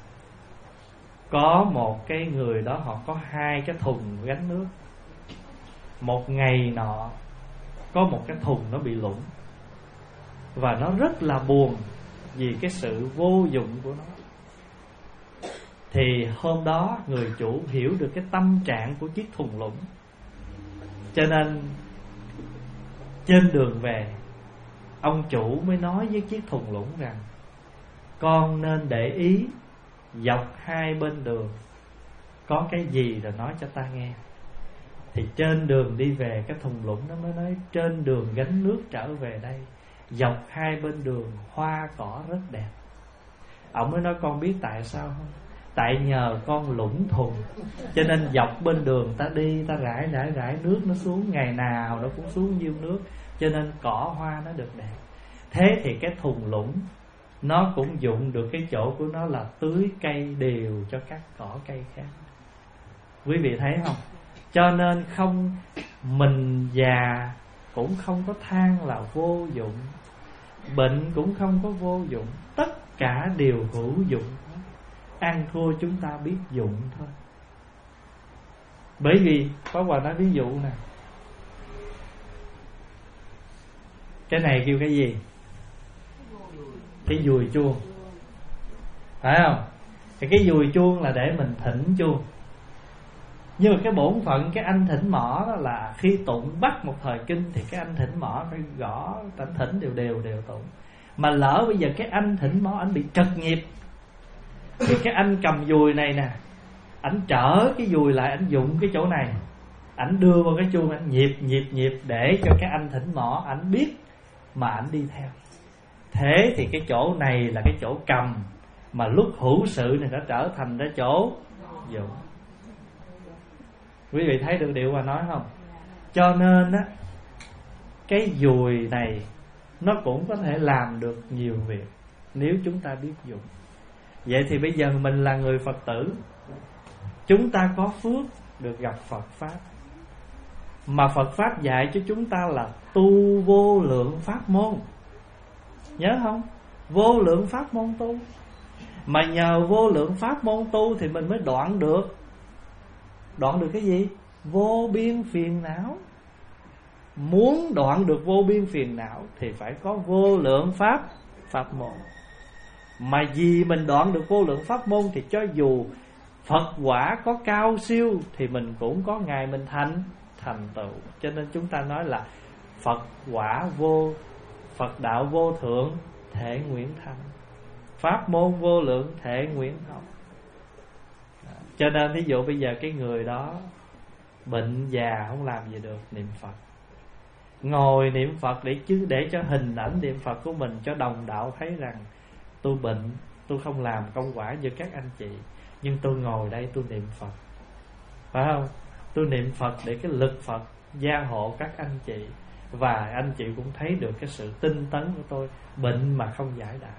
có một cái người đó họ có hai cái thùng gánh nước. Một ngày nọ có một cái thùng nó bị lủng, và nó rất là buồn vì cái sự vô dụng của nó. Thì hôm đó người chủ hiểu được cái tâm trạng của chiếc thùng lũng, cho nên trên đường về, ông chủ mới nói với chiếc thùng lũng rằng: con nên để ý dọc hai bên đường có cái gì rồi nói cho ta nghe. Thì trên đường đi về, cái thùng lũng nó mới nói: trên đường gánh nước trở về đây, dọc hai bên đường hoa cỏ rất đẹp. Ông mới nói: con biết tại sao không? Tại nhờ con lũng thùng, cho nên dọc bên đường ta đi, ta rải rải rải nước nó xuống, ngày nào nó cũng xuống nhiêu nước, cho nên cỏ hoa nó được đẹp. Thế thì cái thùng lũng nó cũng dụng được cái chỗ của nó là tưới cây đều cho các cỏ cây khác. Quý vị thấy không? Cho nên không, mình già cũng không có than là vô dụng, bệnh cũng không có vô dụng, tất cả đều hữu dụng. Ăn thua chúng ta biết dụng thôi. Bởi vì Pháp Hòa nói ví dụ nè, cái này kêu cái gì? Cái dùi chuông, phải không? Thì cái dùi chuông là để mình thỉnh chuông. Nhưng mà cái bổn phận cái anh thỉnh mõ đó là khi tụng bắt một thời kinh thì cái anh thỉnh mõ phải gõ, anh thỉnh đều đều đều tụng. Mà lỡ bây giờ cái anh thỉnh mõ anh bị trật nhịp, thì cái anh cầm dùi này nè, ảnh trở cái dùi lại, ảnh dụng cái chỗ này, ảnh đưa vào cái chuông, ảnh nhịp nhịp nhịp để cho cái anh thỉnh mõ ảnh biết mà ảnh đi theo. Thế thì cái chỗ này là cái chỗ cầm, mà lúc hữu sự này đã trở thành cái chỗ dụng. Quý vị thấy được điều mà nói không? Cho nên á, cái dùi này nó cũng có thể làm được nhiều việc nếu chúng ta biết dùng. Vậy thì bây giờ mình là người Phật tử, chúng ta có phước được gặp Phật Pháp. Mà Phật Pháp dạy cho chúng ta là tu vô lượng pháp môn. Nhớ không? Vô lượng pháp môn tu. Mà nhờ vô lượng pháp môn tu thì mình mới đoạn được. Đoạn được cái gì? Vô biên phiền não. Muốn đoạn được vô biên phiền não thì phải có vô lượng pháp pháp môn. Mà vì mình đoạn được vô lượng pháp môn thì cho dù Phật quả có cao siêu thì mình cũng có ngày mình thành thành tựu. Cho nên chúng ta nói là Phật quả vô, Phật đạo vô thượng thể nguyện thành, pháp môn vô lượng thể nguyện học. Cho nên ví dụ bây giờ cái người đó bệnh già không làm gì được, niệm Phật, ngồi niệm Phật để chứ để cho hình ảnh niệm Phật của mình cho đồng đạo thấy rằng tôi bệnh, tôi không làm công quả như các anh chị, nhưng tôi ngồi đây tôi niệm Phật, phải không? Tôi niệm Phật để cái lực Phật gia hộ các anh chị, và anh chị cũng thấy được cái sự tinh tấn của tôi, bệnh mà không giải đạo.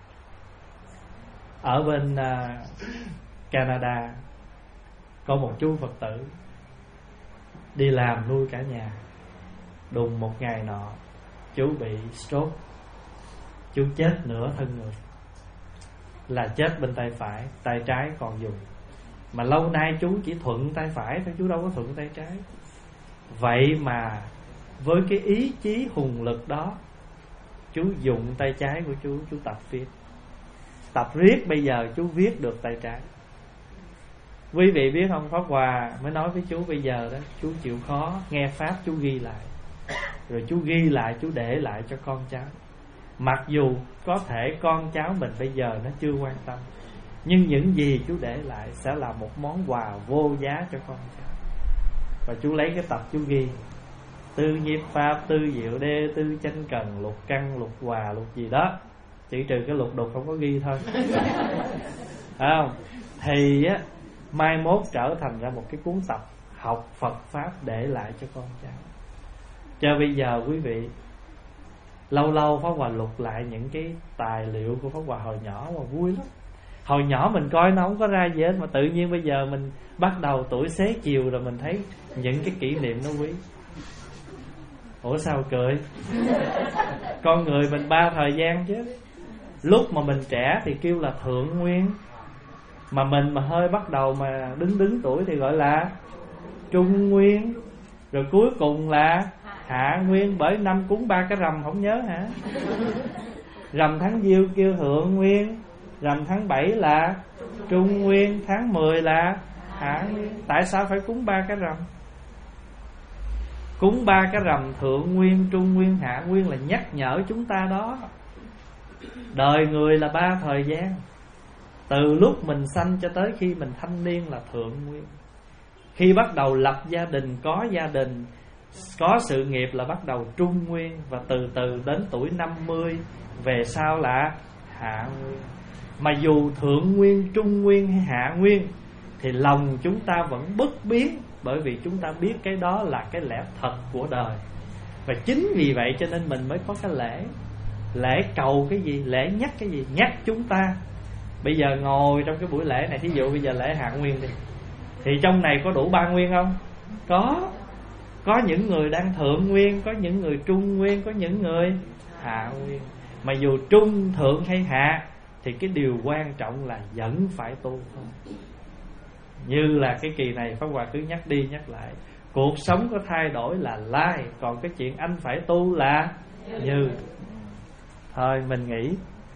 Ở bên uh, Canada có một chú Phật tử đi làm nuôi cả nhà. Đùng một ngày nọ chú bị stroke, chú chết nửa thân người, là chết bên tay phải, tay trái còn dùng. Mà lâu nay chú chỉ thuận tay phải thôi, chú đâu có thuận tay trái. Vậy mà với cái ý chí hùng lực đó, chú dùng tay trái của chú, chú tập viết. Tập riết bây giờ chú viết được tay trái. Quý vị biết không, Pháp Hòa mới nói với chú bây giờ đó, chú chịu khó nghe Pháp chú ghi lại, rồi chú ghi lại chú để lại cho con cháu. Mặc dù có thể con cháu mình bây giờ nó chưa quan tâm, nhưng những gì chú để lại sẽ là một món quà vô giá cho con cháu. Và chú lấy cái tập chú ghi: tư nhiếp pháp, tư diệu đê, tư chánh cần, lục căn, lục hòa, lục gì đó, chỉ trừ cái lục đục không có ghi thôi. Phải không? Thì á, mai mốt trở thành ra một cái cuốn tập học Phật Pháp để lại cho con cháu. Cho bây giờ quý vị, lâu lâu Pháp Hòa lục lại những cái tài liệu của Pháp Hòa hồi nhỏ mà vui lắm. Hồi nhỏ mình coi nó không có ra gì hết, mà tự nhiên bây giờ mình bắt đầu tuổi xế chiều rồi mình thấy những cái kỷ niệm nó quý. Ủa sao cười? Con người mình ba thời gian chứ. Lúc mà mình trẻ thì kêu là thượng nguyên, mà mình mà hơi bắt đầu mà đứng đứng tuổi thì gọi là trung nguyên, rồi cuối cùng là hạ nguyên. Bởi năm cúng ba cái rằm không nhớ hả? Rằm tháng Giêng kêu thượng nguyên, rằm tháng bảy là trung nguyên, tháng mười là hạ nguyên. Tại sao phải cúng ba cái rằm? Cúng ba cái rằm thượng nguyên, trung nguyên, hạ nguyên là nhắc nhở chúng ta đó. Đời người là ba thời gian. Từ lúc mình sanh cho tới khi mình thanh niên là thượng nguyên. Khi bắt đầu lập gia đình, có gia đình, có sự nghiệp là bắt đầu trung nguyên. Và từ từ đến tuổi năm mươi về sau là hạ nguyên. Mà dù thượng nguyên, trung nguyên hay hạ nguyên thì lòng chúng ta vẫn bất biến, bởi vì chúng ta biết cái đó là cái lẽ thật của đời. Và chính vì vậy cho nên mình mới có cái lễ. Lễ cầu cái gì? Lễ nhắc cái gì? Nhắc chúng ta. Bây giờ ngồi trong cái buổi lễ này, thí dụ bây giờ lễ hạ nguyên đi, thì trong này có đủ ba nguyên không? Có. Có những người đang thượng nguyên, có những người trung nguyên, có những người hạ nguyên. Mà dù trung, thượng hay hạ thì cái điều quan trọng là vẫn phải tu thôi. Như là cái kỳ này Pháp Hòa cứ nhắc đi nhắc lại, cuộc sống có thay đổi là lai, còn cái chuyện anh phải tu là như. Thôi mình nghĩ.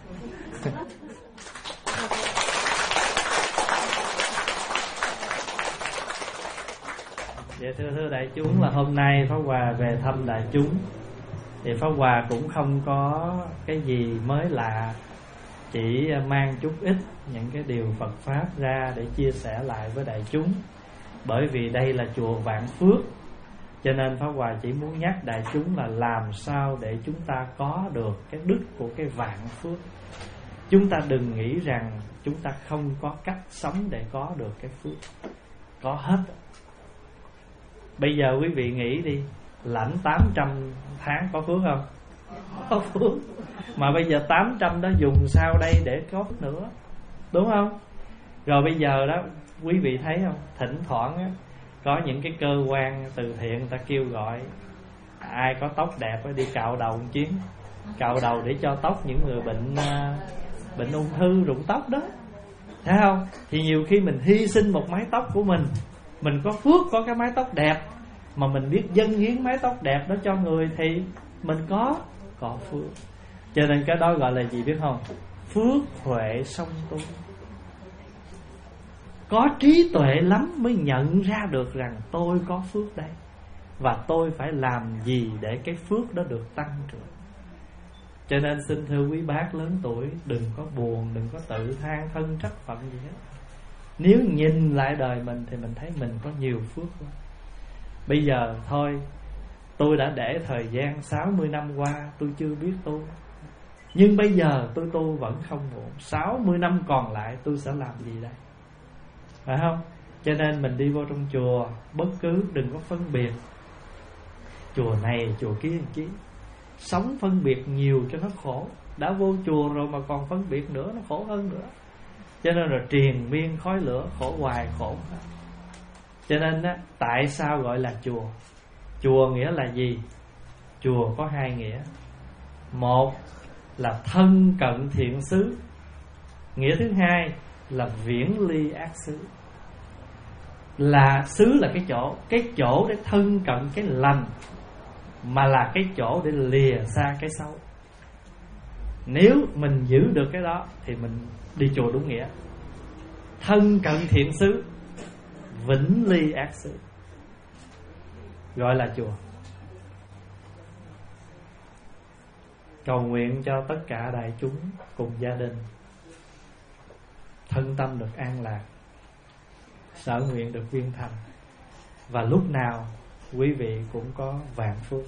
Vậy thưa thưa đại chúng, là hôm nay Pháp Hòa về thăm đại chúng thì Pháp Hòa cũng không có cái gì mới lạ, chỉ mang chút ít những cái điều Phật Pháp ra để chia sẻ lại với đại chúng. Bởi vì đây là chùa Vạn Phước, cho nên Pháp Hòa chỉ muốn nhắc đại chúng là làm sao để chúng ta có được cái đức của cái vạn phước. Chúng ta đừng nghĩ rằng chúng ta không có cách sống để có được cái phước. Có hết. Bây giờ quý vị nghĩ đi, lãnh tám trăm tháng có phước không? Có phước. Mà bây giờ tám trăm đó dùng sao đây để có nữa, đúng không? Rồi bây giờ đó, quý vị thấy không? Thỉnh thoảng á, có những cái cơ quan từ thiện người ta kêu gọi ai có tóc đẹp đi cạo đầu một chuyến. Cạo đầu để cho tóc những người bệnh bệnh ung thư rụng tóc đó, thấy không? Thì nhiều khi mình hy sinh một mái tóc của mình, mình có phước có cái mái tóc đẹp, mà mình biết dâng hiến mái tóc đẹp đó cho người thì mình có có phước. Cho nên cái đó gọi là gì biết không? Phước huệ song tu. Có trí tuệ lắm mới nhận ra được rằng tôi có phước đây, và tôi phải làm gì để cái phước đó được tăng trưởng. Cho nên xin thưa quý bác lớn tuổi, đừng có buồn, đừng có tự than thân trách phận gì hết. Nếu nhìn lại đời mình thì mình thấy mình có nhiều phước lắm. Bây giờ thôi, tôi đã để thời gian sáu mươi năm qua tôi chưa biết tu, nhưng bây giờ tôi tu vẫn không muộn. Sáu mươi năm còn lại tôi sẽ làm gì đây? Phải không? Cho nên mình đi vô trong chùa, bất cứ đừng có phân biệt chùa này chùa kia làm chi. Sống phân biệt nhiều cho nó khổ. Đã vô chùa rồi mà còn phân biệt nữa, nó khổ hơn nữa. Cho nên là triền miên khói lửa, khổ hoài khổ. Cho nên á, tại sao gọi là chùa? Chùa nghĩa là gì? Chùa có hai nghĩa. Một là thân cận thiện xứ. Nghĩa thứ hai là viễn ly ác xứ. Là xứ là cái chỗ, cái chỗ để thân cận cái lành, mà là cái chỗ để lìa xa cái xấu. Nếu mình giữ được cái đó thì mình đi chùa đúng nghĩa. Thân cận thiện xứ, vĩnh ly ác xứ, gọi là chùa. Cầu nguyện cho tất cả đại chúng cùng gia đình thân tâm được an lạc, sở nguyện được viên thành, và lúc nào quý vị cũng có vạn phước.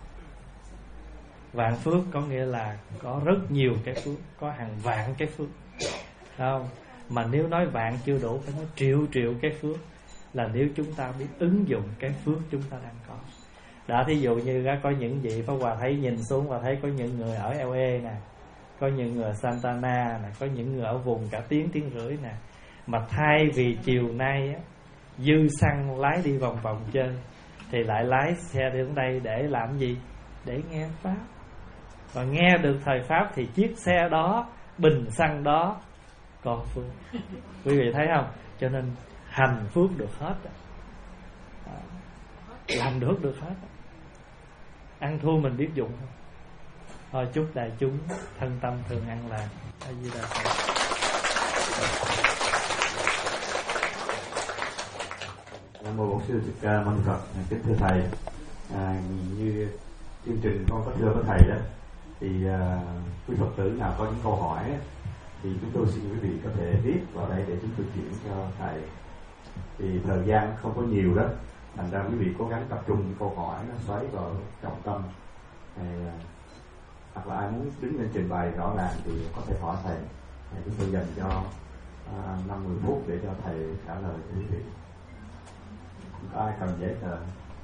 Vạn phước có nghĩa là có rất nhiều cái phước, có hàng vạn cái phước, không? Mà nếu nói vạn chưa đủ, phải nói triệu triệu cái phước, là nếu chúng ta biết ứng dụng cái phước chúng ta đang có. Đã thí dụ như có những vị Pháp Hòa thấy nhìn xuống và thấy có những người ở lờ a nè, có những người ở Santana nè, có những người ở vùng cả tiếng tiếng rưỡi nè, mà thay vì chiều nay á, dư xăng lái đi vòng vòng chơi, thì lại lái xe đến đây để làm gì? Để nghe Pháp. Và nghe được thời Pháp thì chiếc xe đó, bình xăng đó có phước. Quý vị thấy không? Cho nên hành phước được hết, làm được được hết. Ăn thua mình biết dụng thôi. Thôi chúc đại chúng thân tâm thường an lạc. A Di Đà Phật. Nam mô Bổn Sư Thích Ca Mâu Ni Phật. Kính thưa thầy, à, như chương trình con có thưa với thầy đó, thì à, quý Phật tử nào có những câu hỏi thì chúng tôi xin quý vị có thể viết vào đây để chúng tôi chuyển cho thầy. Thì thời gian không có nhiều đó, thành ra quý vị cố gắng tập trung những câu hỏi nó xoáy vào trọng tâm. Thì, à, hoặc là ai muốn đứng lên trình bày rõ ràng thì có thể hỏi thầy. Thì chúng tôi dành cho à, năm mười phút để cho thầy trả lời quý vị. Có ai cần giấy tờ?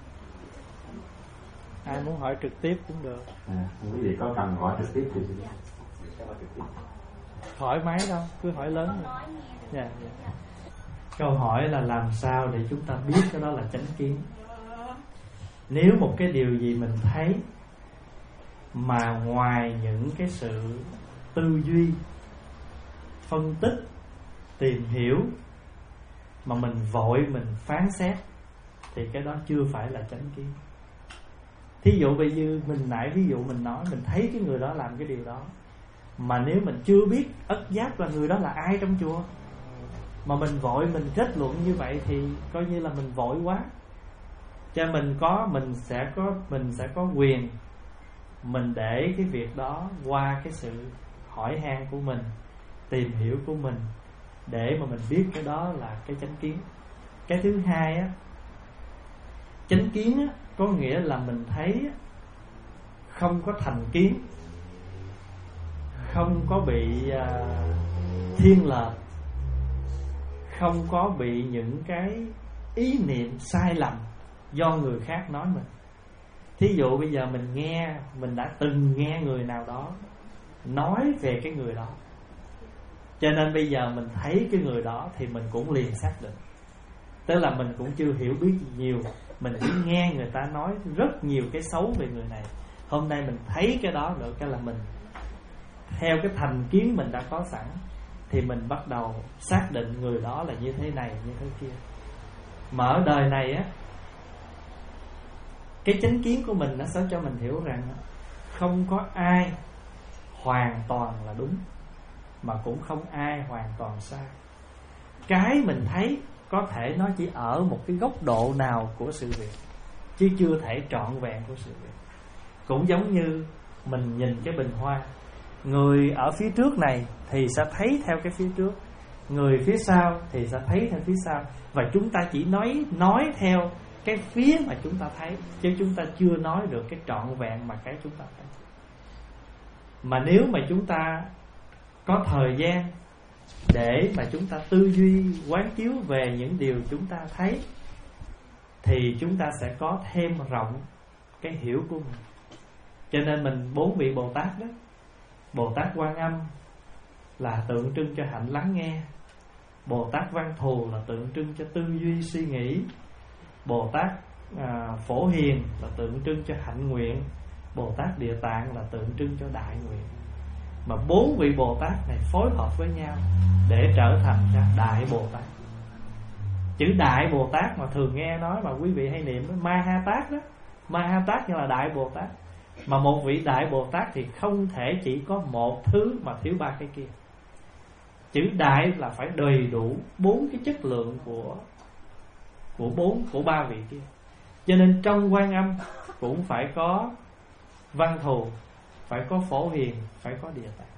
Ai muốn hỏi trực tiếp cũng được. À, quý vị có cần hỏi trực tiếp thì sẽ hỏi trực tiếp. Thoải mái đâu, cứ hỏi lớn rồi. Dạ, dạ. Câu hỏi là làm sao để chúng ta biết cái đó là chánh kiến. Nếu một cái điều gì mình thấy mà ngoài những cái sự tư duy, phân tích, tìm hiểu mà mình vội mình phán xét thì cái đó chưa phải là chánh kiến. Thí dụ bây giờ mình nãy ví dụ mình nói mình thấy cái người đó làm cái điều đó, mà nếu mình chưa biết ất giác là người đó là ai trong chùa mà mình vội mình kết luận như vậy thì coi như là mình vội quá. Cho mình có mình sẽ có mình sẽ có quyền mình để cái việc đó qua cái sự hỏi han của mình, tìm hiểu của mình, để mà mình biết cái đó là cái chánh kiến. Cái thứ hai á, chánh kiến á, có nghĩa là mình thấy không có thành kiến, không có bị uh, thiên lệch, không có bị những cái ý niệm sai lầm do người khác nói mình. Thí dụ bây giờ mình nghe, mình đã từng nghe người nào đó nói về cái người đó, cho nên bây giờ mình thấy cái người đó thì mình cũng liền xác định. Tức là mình cũng chưa hiểu biết nhiều, mình chỉ nghe người ta nói rất nhiều cái xấu về người này. Hôm nay mình thấy cái đó nữa, cái là mình theo cái thành kiến mình đã có sẵn thì mình bắt đầu xác định người đó là như thế này, như thế kia. Mà ở đời này á, cái chánh kiến của mình nó sẽ cho mình hiểu rằng không có ai hoàn toàn là đúng, mà cũng không ai hoàn toàn sai. Cái mình thấy có thể nó chỉ ở một cái góc độ nào của sự việc, chứ chưa thể trọn vẹn của sự việc. Cũng giống như mình nhìn cái bình hoa, người ở phía trước này thì sẽ thấy theo cái phía trước, người phía sau thì sẽ thấy theo phía sau. Và chúng ta chỉ nói nói theo cái phía mà chúng ta thấy, chứ chúng ta chưa nói được cái trọn vẹn mà cái chúng ta thấy. Mà nếu mà chúng ta có thời gian để mà chúng ta tư duy quán chiếu về những điều chúng ta thấy, thì chúng ta sẽ có thêm rộng cái hiểu của mình. Cho nên mình bốn vị Bồ Tát đó, Bồ Tát Quan Âm là tượng trưng cho hạnh lắng nghe, Bồ Tát Văn Thù là tượng trưng cho tư duy suy nghĩ, Bồ Tát à, Phổ Hiền là tượng trưng cho hạnh nguyện, Bồ Tát Địa Tạng là tượng trưng cho đại nguyện. Mà bốn vị Bồ Tát này phối hợp với nhau để trở thành ra Đại Bồ Tát. Chữ Đại Bồ Tát mà thường nghe nói mà quý vị hay niệm đó, Ma Ha Tát đó, Ma Ha Tát như là Đại Bồ Tát. Mà một vị Đại Bồ Tát thì không thể chỉ có một thứ mà thiếu ba cái kia. Chữ Đại là phải đầy đủ bốn cái chất lượng của của bốn của ba vị kia. Cho nên trong Quan Âm cũng phải có Văn Thù, phải có Phổ Hiền, phải có Địa Tạng.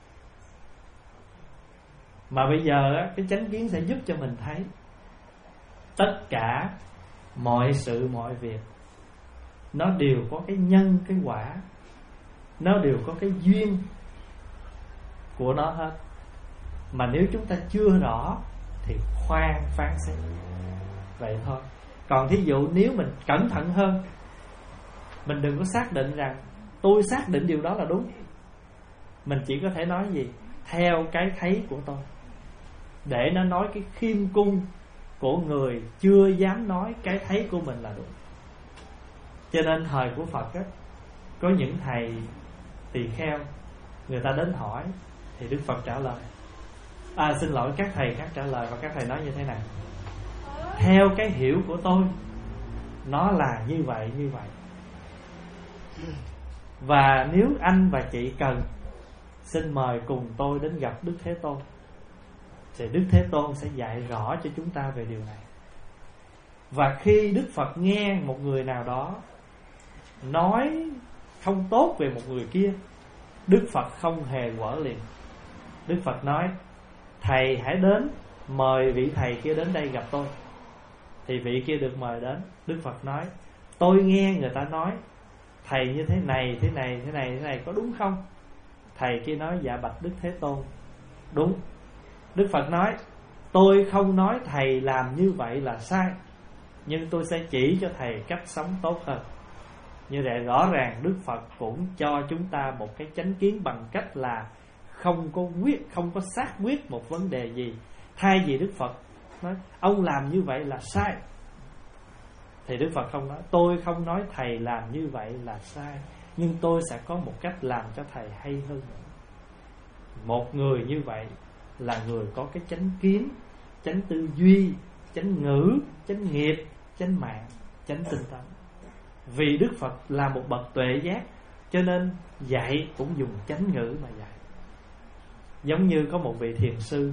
Mà bây giờ á, cái chánh kiến sẽ giúp cho mình thấy tất cả mọi sự mọi việc nó đều có cái nhân cái quả, nó đều có cái duyên của nó hết. Mà nếu chúng ta chưa rõ thì khoan phán xét. Vậy thôi. Còn thí dụ nếu mình cẩn thận hơn, mình đừng có xác định rằng tôi xác định điều đó là đúng. Mình chỉ có thể nói gì? Theo cái thấy của tôi, để nó nói cái khiêm cung của người chưa dám nói cái thấy của mình là đúng. Cho nên thời của Phật á, có những thầy tỳ kheo, người ta đến hỏi thì Đức Phật trả lời. À xin lỗi, các thầy khác trả lời, và các thầy nói như thế này: theo cái hiểu của tôi, nó là như vậy như vậy. Và nếu anh và chị cần, xin mời cùng tôi đến gặp Đức Thế Tôn. thì Đức Thế Tôn sẽ dạy rõ cho chúng ta về điều này. Và khi Đức Phật nghe một người nào đó nói không tốt về một người kia, Đức Phật không hề quở liền. Đức Phật nói: thầy hãy đến, mời vị thầy kia đến đây gặp tôi. Thì vị kia được mời đến. Đức Phật nói: tôi nghe người ta nói thầy như thế này, thế này, thế này, thế này, có đúng không? Thầy kia nói: dạ bạch Đức Thế Tôn, đúng. Đức Phật nói: tôi không nói thầy làm như vậy là sai, nhưng tôi sẽ chỉ cho thầy cách sống tốt hơn. Như vậy rõ ràng Đức Phật cũng cho chúng ta một cái chánh kiến bằng cách là không có quyết, không có xác quyết một vấn đề gì. Thay vì Đức Phật nói ông làm như vậy là sai, thì Đức Phật không nói tôi không nói thầy làm như vậy là sai, nhưng tôi sẽ có một cách làm cho thầy hay hơn nữa. Một người như vậy là người có cái chánh kiến, chánh tư duy, chánh ngữ, chánh nghiệp, chánh mạng, chánh tinh tấn. Vì Đức Phật là một bậc tuệ giác, cho nên dạy cũng dùng chánh ngữ mà dạy. Giống như có một vị thiền sư,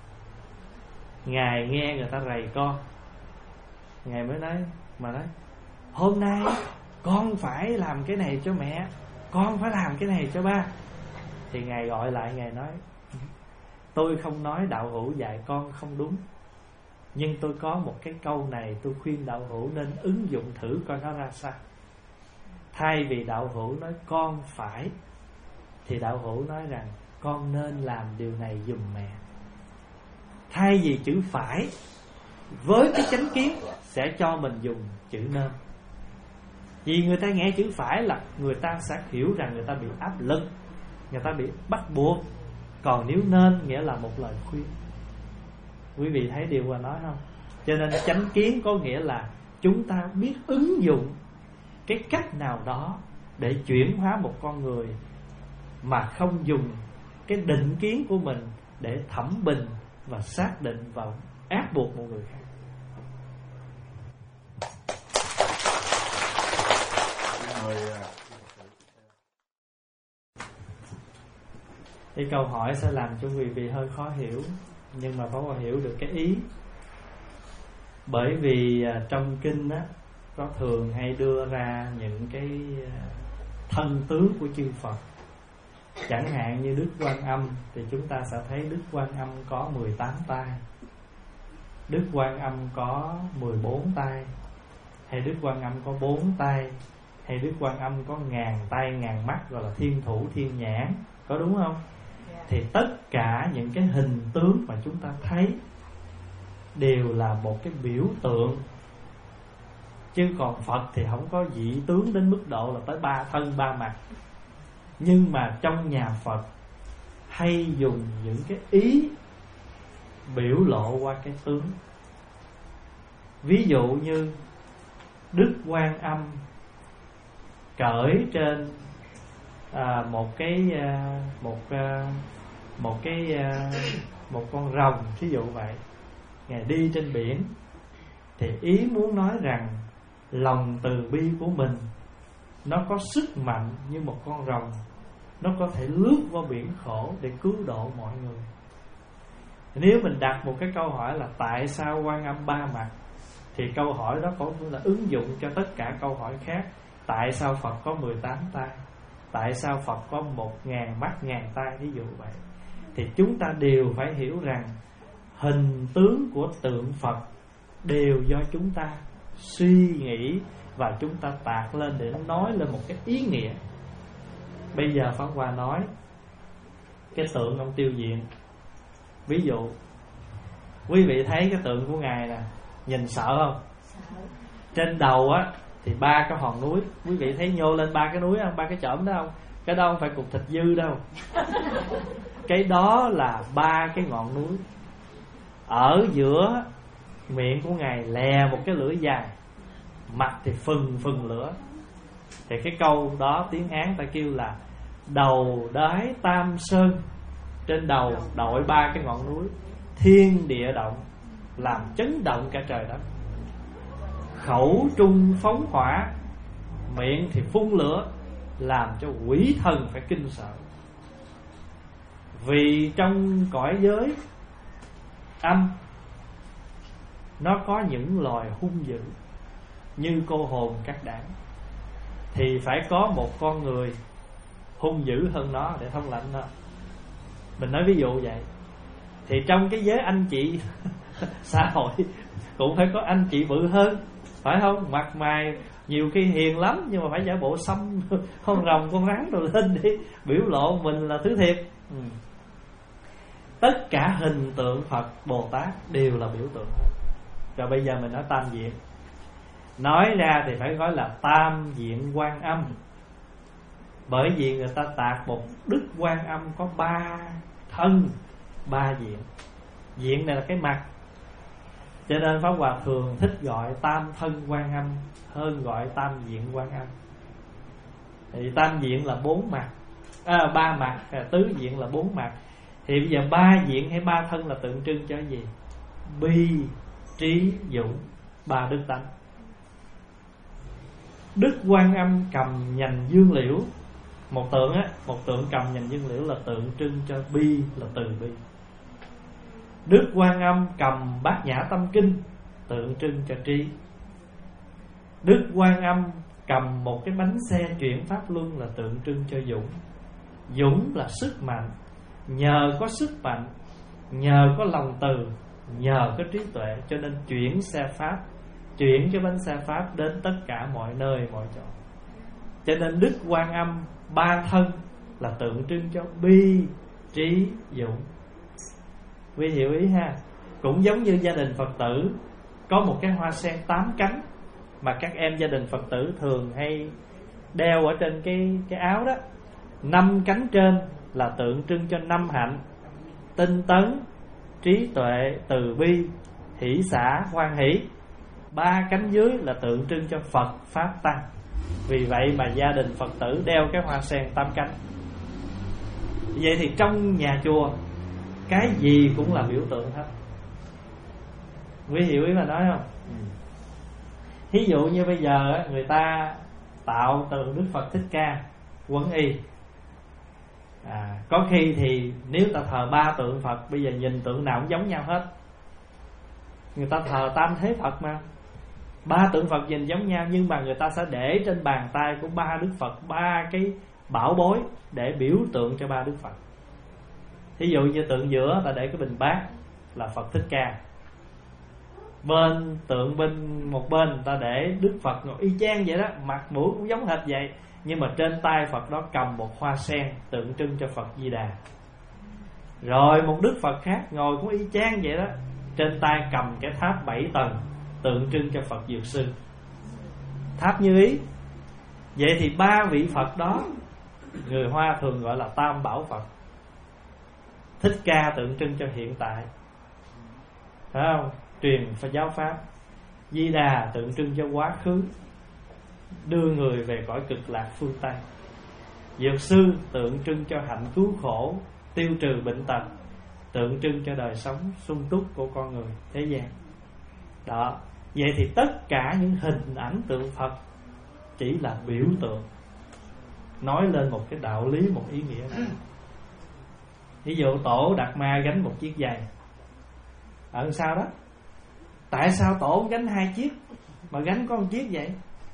Ngài nghe người ta rầy con, Ngài mới nói, mà nói hôm nay con phải làm cái này cho mẹ, con phải làm cái này cho ba. Thì Ngài gọi lại, Ngài nói: tôi không nói đạo hữu dạy con không đúng, nhưng tôi có một cái câu này tôi khuyên đạo hữu nên ứng dụng thử coi nó ra sao. Thay vì đạo hữu nói con phải, thì đạo hữu nói rằng con nên làm điều này giùm mẹ. Thay vì chữ phải, với cái chánh kiến sẽ cho mình dùng chữ nên. Vì người ta nghe chữ phải là người ta sẽ hiểu rằng người ta bị áp lực, người ta bị bắt buộc. Còn nếu nên nghĩa là một lời khuyên. Quý vị thấy điều mà nói không? Cho nên chánh kiến có nghĩa là chúng ta biết ứng dụng cái cách nào đó để chuyển hóa một con người, mà không dùng cái định kiến của mình để thẩm bình và xác định và ép buộc một người khác. Thì câu hỏi sẽ làm cho quý vị hơi khó hiểu, nhưng mà Pháp Hòa hiểu được cái ý. Bởi vì trong kinh á, có thường hay đưa ra những cái thân tướng của chư Phật. Chẳng hạn như Đức Quan Âm, thì chúng ta sẽ thấy Đức Quan Âm có mười tám tay, Đức Quan Âm có mười bốn tay, hay Đức Quan Âm có bốn tay, hay Đức Quan Âm có ngàn tay ngàn mắt, gọi là thiên thủ thiên nhãn, có đúng không? Thì tất cả những cái hình tướng mà chúng ta thấy đều là một cái biểu tượng. Chứ còn Phật thì không có dị tướng đến mức độ là tới ba thân ba mặt. Nhưng mà trong nhà Phật hay dùng những cái ý biểu lộ qua cái tướng. Ví dụ như Đức Quan Âm cởi trên à, một cái à, một à, một cái à, một con rồng, thí dụ vậy. Ngài đi trên biển, thì ý muốn nói rằng lòng từ bi của mình nó có sức mạnh như một con rồng, nó có thể lướt qua biển khổ để cứu độ mọi người. Nếu mình đặt một cái câu hỏi là tại sao Quan Âm ba mặt, thì câu hỏi đó cũng là ứng dụng cho tất cả câu hỏi khác. Tại sao Phật có mười tám tay? Tại sao Phật có một ngàn mắt ngàn tay? Ví dụ vậy. Thì chúng ta đều phải hiểu rằng hình tướng của tượng Phật đều do chúng ta suy nghĩ và chúng ta tạc lên để nói lên một cái ý nghĩa. Bây giờ Pháp Hòa nói cái tượng ông Tiêu Diện. Ví dụ quý vị thấy cái tượng của Ngài nè, nhìn sợ không? Sợ. Trên đầu á thì ba cái hòn núi. Quý vị thấy nhô lên ba cái núi không? Ba cái chỏm đó không? Cái đó không phải cục thịt dư đâu. Cái đó là ba cái ngọn núi. Ở giữa miệng của Ngài lè một cái lưỡi dài, mặt thì phừng phừng lửa. Thì cái câu đó tiếng Hán ta kêu là đầu đái tam sơn. Trên đầu đội ba cái ngọn núi, thiên địa động, làm chấn động cả trời đất. Khẩu trung phóng hỏa, miệng thì phun lửa, làm cho quỷ thần phải kinh sợ. Vì trong cõi giới âm nó có những loài hung dữ như cô hồn các đảng, thì phải có một con người hung dữ hơn nó để thông lệnh nó. Mình nói ví dụ vậy. Thì trong cái giới anh chị xã hội cũng phải có anh chị bự hơn, phải không? Mặt mày nhiều khi hiền lắm, nhưng mà phải giả bộ xăm con rồng con rắn rồi lên đi biểu lộ mình là thứ thiệt. ừ. Tất cả hình tượng Phật Bồ Tát đều là biểu tượng hết. Rồi bây giờ mình nói tam diện. Nói ra thì phải nói là tam diện Quan Âm, bởi vì người ta tạc một Đức Quan Âm có ba thân, ba diện. Diện này là cái mặt, cho nên Pháp Hòa thường thích gọi tam thân Quan Âm hơn gọi tam diện Quan Âm. Thì tam diện là bốn mặt, à, ba mặt, tứ diện là bốn mặt. Thì bây giờ ba diện hay ba thân là tượng trưng cho gì? Bi, trí, dũng, ba đức tánh. Đức Quan Âm cầm nhành dương liễu, một tượng á, một tượng cầm nhành dương liễu là tượng trưng cho bi, là từ bi. Đức Quan Âm cầm Bát Nhã Tâm Kinh, tượng trưng cho trí. Đức Quan Âm cầm một cái bánh xe chuyển pháp luân là tượng trưng cho dũng. Dũng là sức mạnh. Nhờ có sức mạnh, nhờ có lòng từ, nhờ có trí tuệ, cho nên chuyển xe pháp, chuyển cái bánh xe pháp đến tất cả mọi nơi mọi chỗ. Cho nên Đức Quan Âm ba thân là tượng trưng cho bi, trí, dũng. Quý hiểu ý ha. Cũng giống như gia đình Phật tử có một cái hoa sen tám cánh mà các em gia đình Phật tử thường hay đeo ở trên cái, cái áo đó. Năm cánh trên là tượng trưng cho năm hạnh: tinh tấn, trí tuệ, từ bi, hỷ xả, hoan hỷ. Ba cánh dưới là tượng trưng cho Phật, Pháp, Tăng. Vì vậy mà gia đình Phật tử đeo cái hoa sen tám cánh. Vậy thì trong nhà chùa cái gì cũng là biểu tượng hết. Quý hiểu ý mà nói không? Thí dụ như bây giờ người ta tạo tượng Đức Phật Thích Ca Quấn Y, à, có khi thì nếu ta thờ ba tượng Phật, bây giờ nhìn tượng nào cũng giống nhau hết. Người ta thờ tam thế Phật mà, ba tượng Phật nhìn giống nhau, nhưng mà người ta sẽ để trên bàn tay của ba Đức Phật ba cái bảo bối để biểu tượng cho ba Đức Phật. Thí dụ như tượng giữa ta để cái bình bát là Phật Thích Ca, bên tượng bên một bên ta để Đức Phật ngồi y chang vậy đó, mặt mũi cũng giống hệt vậy, nhưng mà trên tay Phật đó cầm một hoa sen tượng trưng cho Phật Di Đà. Rồi một Đức Phật khác ngồi cũng y chang vậy đó, trên tay cầm cái tháp bảy tầng tượng trưng cho Phật Dược Sư, tháp như ý. Vậy thì ba vị Phật đó người Hoa thường gọi là Tam Bảo Phật. Thích Ca tượng trưng cho hiện tại, phải không? Truyền Phật giáo Pháp. Di Đà tượng trưng cho quá khứ, đưa người về cõi cực lạc phương Tây. Dược Sư tượng trưng cho hạnh cứu khổ, tiêu trừ bệnh tật, tượng trưng cho đời sống sung túc của con người thế gian. Đó. Vậy thì tất cả những hình ảnh tượng Phật chỉ là biểu tượng, nói lên một cái đạo lý, một ý nghĩa nào. Ví dụ Tổ Đạt Ma gánh một chiếc giày, ở sao đó, tại sao Tổ gánh hai chiếc mà gánh có một chiếc vậy?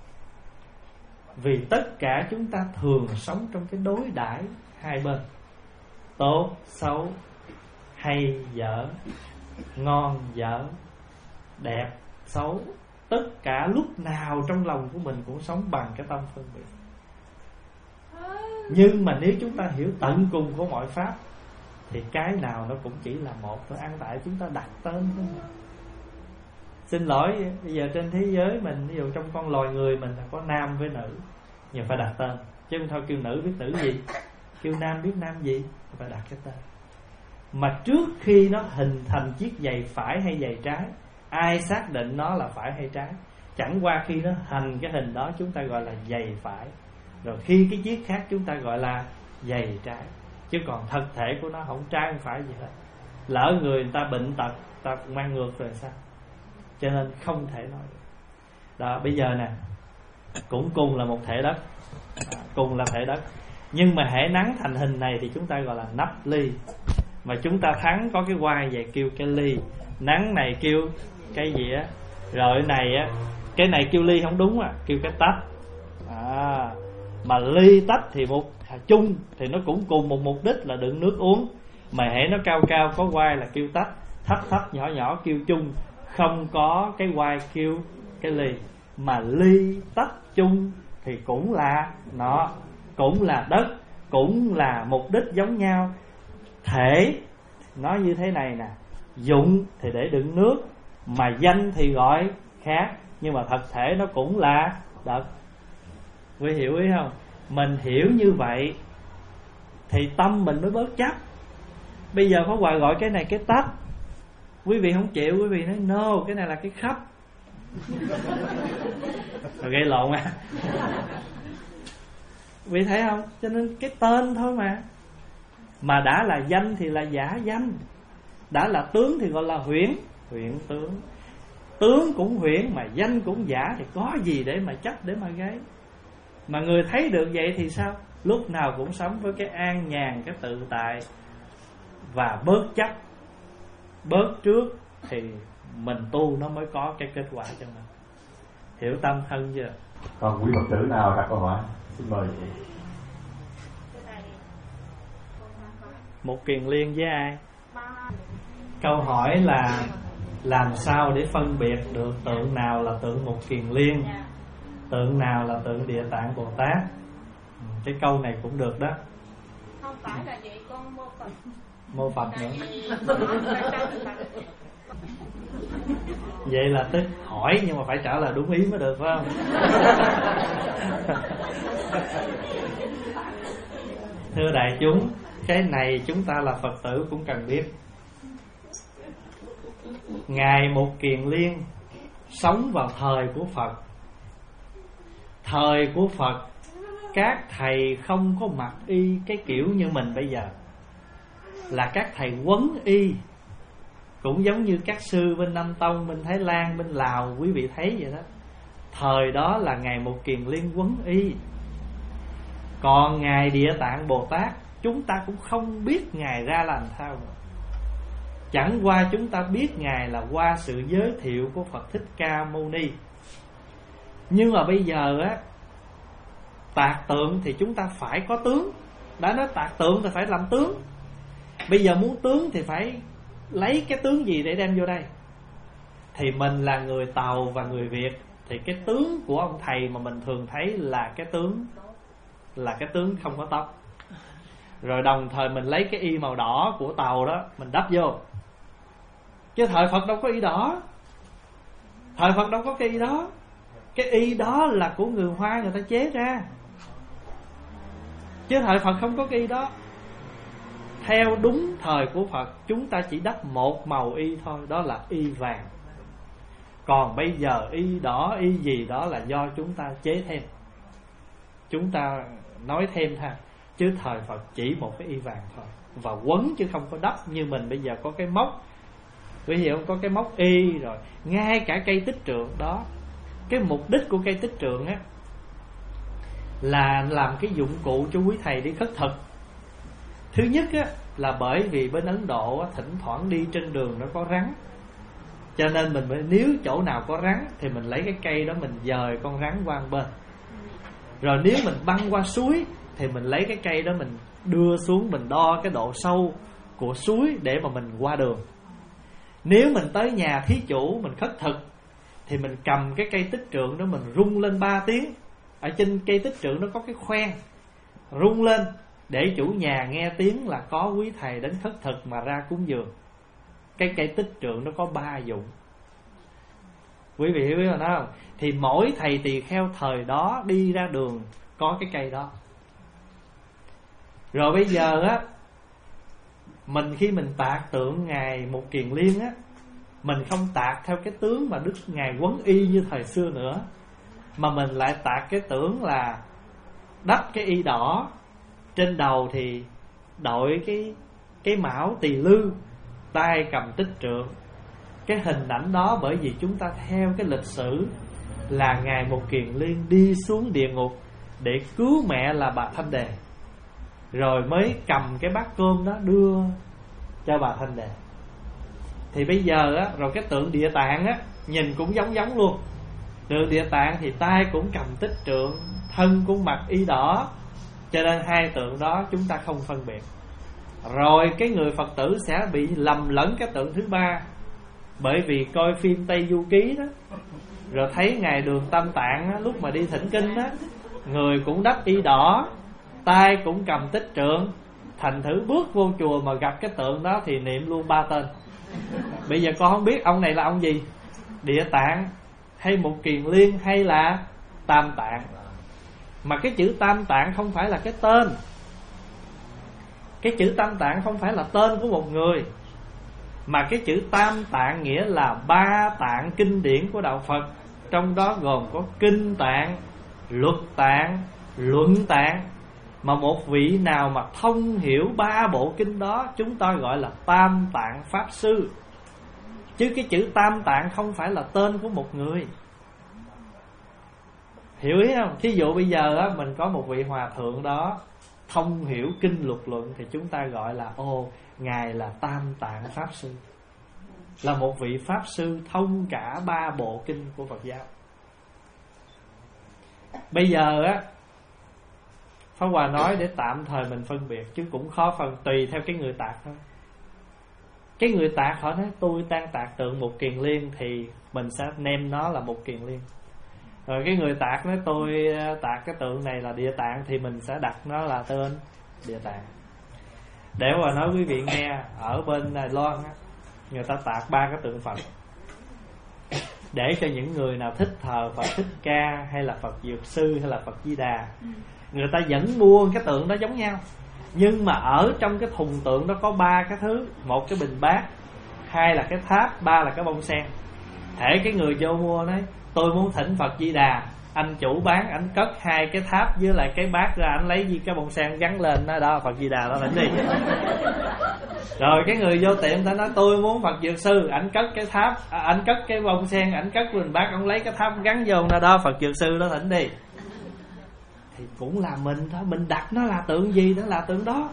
Vì tất cả chúng ta thường sống trong cái đối đãi hai bên, tốt, xấu, hay, dở, ngon, dở, đẹp, xấu. Tất cả lúc nào trong lòng của mình cũng sống bằng cái tâm phân biệt. Nhưng mà nếu chúng ta hiểu tận cùng của mọi pháp thì cái nào nó cũng chỉ là một thôi. Ăn tại chúng ta đặt tên thôi. Xin lỗi, bây giờ trên thế giới mình, ví dụ trong con loài người mình là có nam với nữ, nhưng phải đặt tên, chứ không thôi kêu nữ biết nữ gì, kêu nam biết nam gì, phải đặt cái tên. Mà trước khi nó hình thành chiếc giày phải hay giày trái, ai xác định nó là phải hay trái? Chẳng qua khi nó thành cái hình đó chúng ta gọi là giày phải, rồi khi cái chiếc khác chúng ta gọi là giày trái. Chứ còn thực thể của nó không trái không phải gì hết. Lỡ người ta bệnh tật, ta mang ngược rồi sao? Cho nên không thể nói được. Đó, bây giờ nè, cũng cùng là một thể đất, cùng là thể đất, nhưng mà hễ nắng thành hình này thì chúng ta gọi là nắp ly. Mà chúng ta thắng có cái quai vậy kêu cái ly, nắng này kêu cái gì á, rồi cái này á, cái này kêu ly không đúng à, kêu cái tách. À, mà ly tách thì một chung thì nó cũng cùng một mục đích là đựng nước uống. Mà hễ nó cao cao có quai là kêu tách, thấp thấp nhỏ nhỏ kêu chung, không có cái quai kêu cái ly. Mà ly tách chung thì cũng là nó, cũng là đất, cũng là mục đích giống nhau. Thể nó như thế này nè, dụng thì để đựng nước, mà danh thì gọi khác, nhưng mà thật thể nó cũng là đất. Quý hiểu ý không? Mình hiểu như vậy thì tâm mình mới bớt chấp. Bây giờ Pháp Hòa gọi cái này cái tách, quý vị không chịu, quý vị nói no, cái này là cái khắp. Rồi gây lộn à. Quý vị thấy không? Cho nên cái tên thôi mà. Mà đã là danh thì là giả danh, đã là tướng thì gọi là huyễn, huyễn tướng. Tướng cũng huyễn mà danh cũng giả thì có gì để mà chấp, để mà gây. Mà người thấy được vậy thì sao? Lúc nào cũng sống với cái an nhàn, cái tự tại, và bớt chấp, bớt trước, thì mình tu nó mới có cái kết quả cho mình. Hiểu tâm thân chưa? Còn quý Phật tử nào đặt câu hỏi? Xin mời chị. Một kiền liên với ai? Câu hỏi là làm sao để phân biệt được tượng nào là tượng một kiền liên, tượng nào là tượng Địa Tạng Bồ Tát? Cái câu này cũng được đó. Không phải là vậy, con mô Phật. Mô Phật nữa. Vậy là tức hỏi nhưng mà phải trả lời đúng ý mới được, phải không? Thưa đại chúng, cái này chúng ta là Phật tử cũng cần biết. Ngài Một Kiền Liên sống vào thời của Phật. Thời của Phật, các thầy không có mặc y cái kiểu như mình bây giờ, là các thầy quấn y. Cũng giống như các sư bên Nam Tông, bên Thái Lan, bên Lào, quý vị thấy vậy đó. Thời đó là Ngài Một Kiền Liên quấn y. Còn Ngài Địa Tạng Bồ Tát, chúng ta cũng không biết Ngài ra làm sao nữa. Chẳng qua chúng ta biết Ngài là qua sự giới thiệu của Phật Thích Ca Mâu Ni. Nhưng mà bây giờ á, tạc tượng thì chúng ta phải có tướng. Đã nói tạc tượng thì phải làm tướng. Bây giờ muốn tướng thì phải lấy cái tướng gì để đem vô đây? Thì mình là người Tàu và người Việt, thì cái tướng của ông thầy mà mình thường thấy là cái tướng Là cái tướng không có tóc. Rồi đồng thời mình lấy cái y màu đỏ của Tàu đó, mình đắp vô. Chứ thời Phật đâu có y đỏ, thời Phật đâu có cái y đó. Cái y đó là của người Hoa người ta chế ra, chứ thời Phật không có cái y đó. Theo đúng thời của Phật, chúng ta chỉ đắp một màu y thôi, đó là y vàng. Còn bây giờ y đỏ, y gì đó là do chúng ta chế thêm, chúng ta nói thêm thôi. Chứ thời Phật chỉ một cái y vàng thôi, và quấn chứ không có đắp như mình bây giờ có cái móc. Quý vị không, có cái móc y rồi. Ngay cả cây tích trượng đó, cái mục đích của cây tích trượng á là làm cái dụng cụ cho quý thầy đi khất thực. Thứ nhất á là bởi vì bên Ấn Độ á, thỉnh thoảng đi trên đường nó có rắn, cho nên mình mới, nếu chỗ nào có rắn thì mình lấy cái cây đó mình dời con rắn qua một bên. Rồi nếu mình băng qua suối thì mình lấy cái cây đó mình đưa xuống, mình đo cái độ sâu của suối để mà mình qua đường. Nếu mình tới nhà thí chủ mình khất thực thì mình cầm cái cây tích trượng đó mình rung lên ba tiếng. Ở trên cây tích trượng nó có cái khoen, rung lên để chủ nhà nghe tiếng là có quý thầy đến khất thực mà ra cúng dường. Cái cây tích trượng nó có ba dụng. Quý vị hiểu biết rồi đó không? Thì mỗi thầy tỳ kheo thời đó đi ra đường có cái cây đó. Rồi bây giờ á, mình khi mình tạc tượng Ngài Một Kiền Liên á, mình không tạc theo cái tướng mà Đức Ngài quấn y như thời xưa nữa, mà mình lại tạc cái tưởng là đắp cái y đỏ, trên đầu thì đội cái cái mão tỳ lư, tay cầm tích trượng. Cái hình ảnh đó bởi vì chúng ta theo cái lịch sử là Ngài Một Kiền Liên đi xuống địa ngục để cứu mẹ là bà Thanh Đề, rồi mới cầm cái bát cơm đó đưa cho bà Thanh Đề. Thì bây giờ á, rồi cái tượng Địa Tạng á, nhìn cũng giống giống luôn. Tượng Địa Tạng thì tay cũng cầm tích trượng, thân cũng mặc y đỏ, cho nên hai tượng đó chúng ta không phân biệt. Rồi cái người Phật tử sẽ bị lầm lẫn cái tượng thứ ba, bởi vì coi phim Tây Du Ký đó, rồi thấy Ngài Đường Tam Tạng á, lúc mà đi thỉnh kinh á, người cũng đắp y đỏ, tay cũng cầm tích trượng. Thành thử bước vô chùa mà gặp cái tượng đó thì niệm luôn ba tên. Bây giờ con không biết ông này là ông gì, Địa Tạng hay Một Kiền Liên hay là Tam Tạng. Mà cái chữ Tam Tạng không phải là cái tên. Cái chữ Tam Tạng không phải là tên của một người, mà cái chữ Tam Tạng nghĩa là ba tạng kinh điển của đạo Phật. Trong đó gồm có Kinh Tạng, Luật Tạng, Luận Tạng. Mà một vị nào mà thông hiểu ba bộ kinh đó, chúng ta gọi là Tam Tạng Pháp Sư. Chứ cái chữ Tam Tạng không phải là tên của một người. Hiểu ý không? Thí dụ bây giờ á, mình có một vị hòa thượng đó thông hiểu kinh luật luận, thì chúng ta gọi là ồ, Ngài là Tam Tạng Pháp Sư, là một vị Pháp Sư thông cả ba bộ kinh của Phật giáo. Bây giờ á, Pháp Hòa nói để tạm thời mình phân biệt, chứ cũng khó phân, tùy theo cái người tạc thôi. Cái người tạc họ nói tôi đang tạc tượng Một Kiền Liên, thì mình sẽ nêm nó là Một Kiền Liên. Rồi cái người tạc nói tôi tạc cái tượng này là Địa Tạng, thì mình sẽ đặt nó là tên Địa Tạng. Để mà nói quý vị nghe, ở bên Đài Loan á, người ta tạc ba cái tượng Phật, để cho những người nào thích thờ Phật Thích Ca hay là Phật Dược Sư hay là Phật Di Đà, người ta vẫn mua cái tượng đó giống nhau. Nhưng mà ở trong cái thùng tượng đó có ba cái thứ: một cái bình bát, hai là cái tháp, ba là cái bông sen. Thể cái người vô mua nói tôi muốn thỉnh Phật Di Đà, anh chủ bán ảnh cất hai cái tháp với lại cái bát ra, ảnh lấy gì cái bông sen gắn lên đó, đó Phật Di Đà đó, thỉnh đi. Rồi cái người vô tiệm ta nói tôi muốn Phật Dược Sư, ảnh cất cái tháp, à, ảnh cất cái bông sen, ảnh cất bình bát, ông lấy cái tháp gắn vô đó, đó Phật Dược Sư đó, thỉnh đi. Thì cũng là mình thôi, mình đặt nó là tượng gì đó là tượng đó.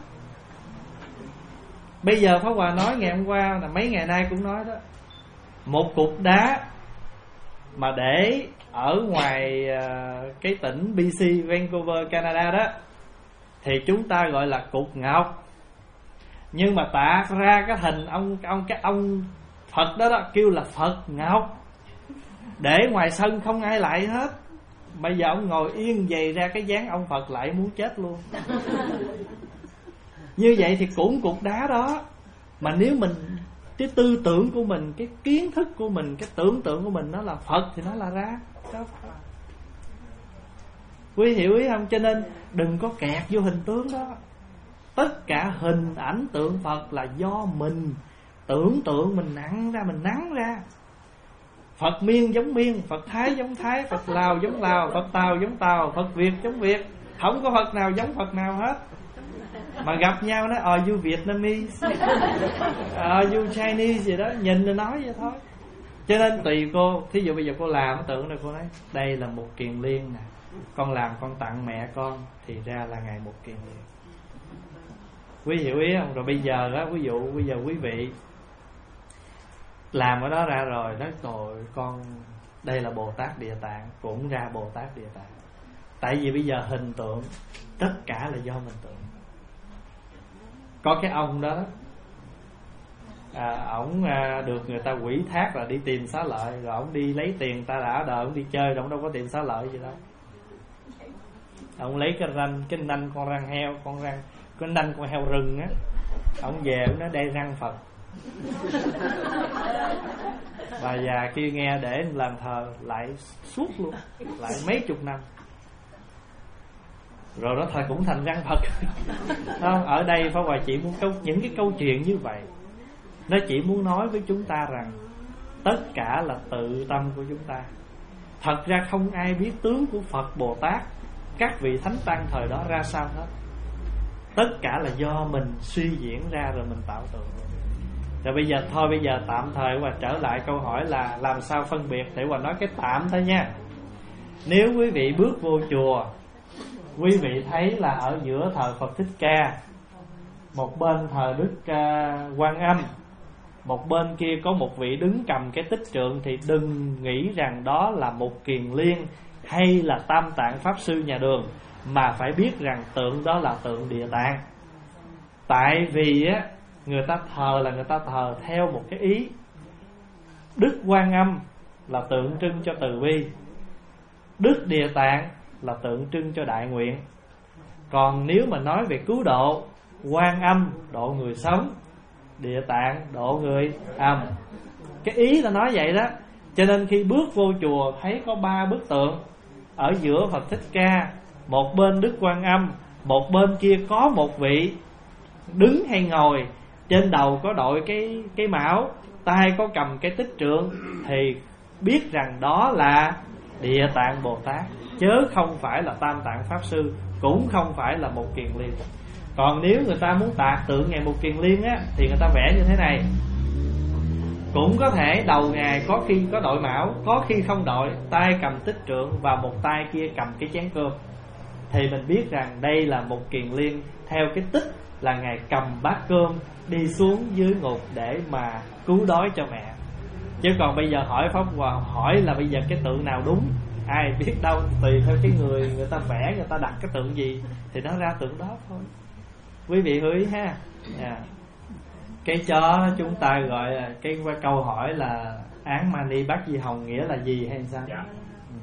Bây giờ Pháp Hòa nói ngày hôm qua là mấy ngày nay cũng nói đó, một cục đá mà để ở ngoài uh, cái tỉnh bê xê Vancouver Canada đó, thì chúng ta gọi là cục ngọc. Nhưng mà tạc ra cái hình ông ông cái ông Phật đó đó kêu là Phật ngọc, để ngoài sân không ai lại hết. Bây giờ ông ngồi yên vậy ra cái dáng ông Phật lại muốn chết luôn. Như vậy thì cũng cục đá đó, mà nếu mình cái tư tưởng của mình, cái kiến thức của mình, cái tưởng tượng của mình nó là Phật thì nó là ra. Quý hiểu ý không? Cho nên đừng có kẹt vô hình tướng đó. Tất cả hình ảnh tượng Phật là do mình tưởng tượng, mình nặng ra, mình nắng ra. Phật Miên giống Miên, Phật Thái giống Thái, Phật Lào giống Lào, Phật Tàu giống Tàu, Phật Việt giống Việt. Không có Phật nào giống Phật nào hết. Mà gặp nhau nói are you Vietnamese, are you Chinese gì đó, nhìn rồi nói vậy thôi. Cho nên tùy cô. Thí dụ bây giờ cô làm tượng này, cô nói đây là Một Kiền Liên nè, con làm con tặng mẹ con, thì ra là Ngài Một Kiền Liên. Quý hiểu ý không? Rồi bây giờ đó, ví dụ bây giờ quý vị làm ở đó ra rồi, nói rồi con đây là Bồ Tát Địa Tạng, cũng ra Bồ Tát Địa Tạng. Tại vì bây giờ hình tượng tất cả là do mình tượng. Có cái ông đó, à, ổng à, được người ta quỷ thác là đi tìm xá lợi, rồi ổng đi lấy tiền ta đã đợi ổng đi chơi, rồi ổng đâu có tìm xá lợi gì đâu. Ổng lấy cái răng, cái nanh con răng heo, con răng cái nanh con heo rừng á, ổng về ổng nói đây răng Phật. Bà già kia nghe để làm thờ lại suốt luôn, lại mấy chục năm. Rồi đó thời cũng thành răng Phật. Không, ở đây Pháp Hòa chỉ muốn câu, những cái câu chuyện như vậy, nó chỉ muốn nói với chúng ta rằng tất cả là tự tâm của chúng ta. Thật ra không ai biết tướng của Phật Bồ Tát, các vị thánh tăng thời đó ra sao hết. Tất cả là do mình suy diễn ra rồi mình tạo tượng. Rồi bây giờ thôi, bây giờ tạm thời Hòa trở lại câu hỏi là làm sao phân biệt. Để Hòa nói cái tạm thôi nha. Nếu quý vị bước vô chùa, quý vị thấy là ở giữa thờ Phật Thích Ca, một bên thờ Đức uh, Quan Âm, một bên kia có một vị đứng cầm cái tích trượng, thì đừng nghĩ rằng đó là một kiền liên hay là Tam Tạng Pháp Sư nhà Đường, mà phải biết rằng tượng đó là tượng Địa Tạng. Tại vì á, người ta thờ là người ta thờ theo một cái ý. Đức Quan Âm là tượng trưng cho từ bi, Đức Địa Tạng là tượng trưng cho đại nguyện. Còn nếu mà nói về cứu độ, Quan Âm độ người sống, Địa Tạng độ người âm. Cái ý là nói vậy đó. Cho nên khi bước vô chùa thấy có ba bức tượng, ở giữa Phật Thích Ca, một bên Đức Quan Âm, một bên kia có một vị đứng hay ngồi, trên đầu có đội cái cái mão, tay có cầm cái tích trượng, thì biết rằng đó là Địa Tạng Bồ Tát, chớ không phải là Tam Tạng Pháp Sư, cũng không phải là một kiền liên. Còn nếu người ta muốn tạc tượng Ngài một kiền liên á, thì người ta vẽ như thế này. Cũng có thể đầu Ngài có khi có đội mão, có khi không đội, tay cầm tích trượng và một tay kia cầm cái chén cơm, thì mình biết rằng đây là một kiền liên, theo cái tích là Ngài cầm bát cơm đi xuống dưới ngục để mà cứu đói cho mẹ. Chứ còn bây giờ hỏi Pháp Hòa, hỏi là bây giờ cái tượng nào đúng, ai biết đâu, tùy theo cái người người ta vẽ, người ta đặt cái tượng gì thì nó ra tượng đó thôi. Quý vị hứa ý ha. Yeah. Cái chó chúng ta gọi là cái câu hỏi là án mani bát di hồng nghĩa là gì hay sao? Yeah. Ừ.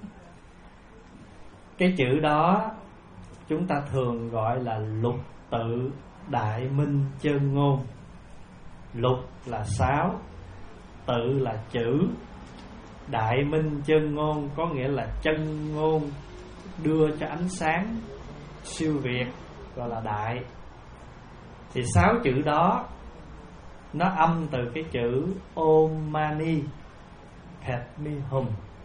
Cái chữ đó chúng ta thường gọi là lục tự đại minh chân ngôn. Lục là sáu, tự là chữ, đại minh chân ngôn có nghĩa là chân ngôn đưa cho ánh sáng siêu việt, gọi là đại. Thì sáu chữ đó nó âm từ cái chữ Om Mani Padme Hum.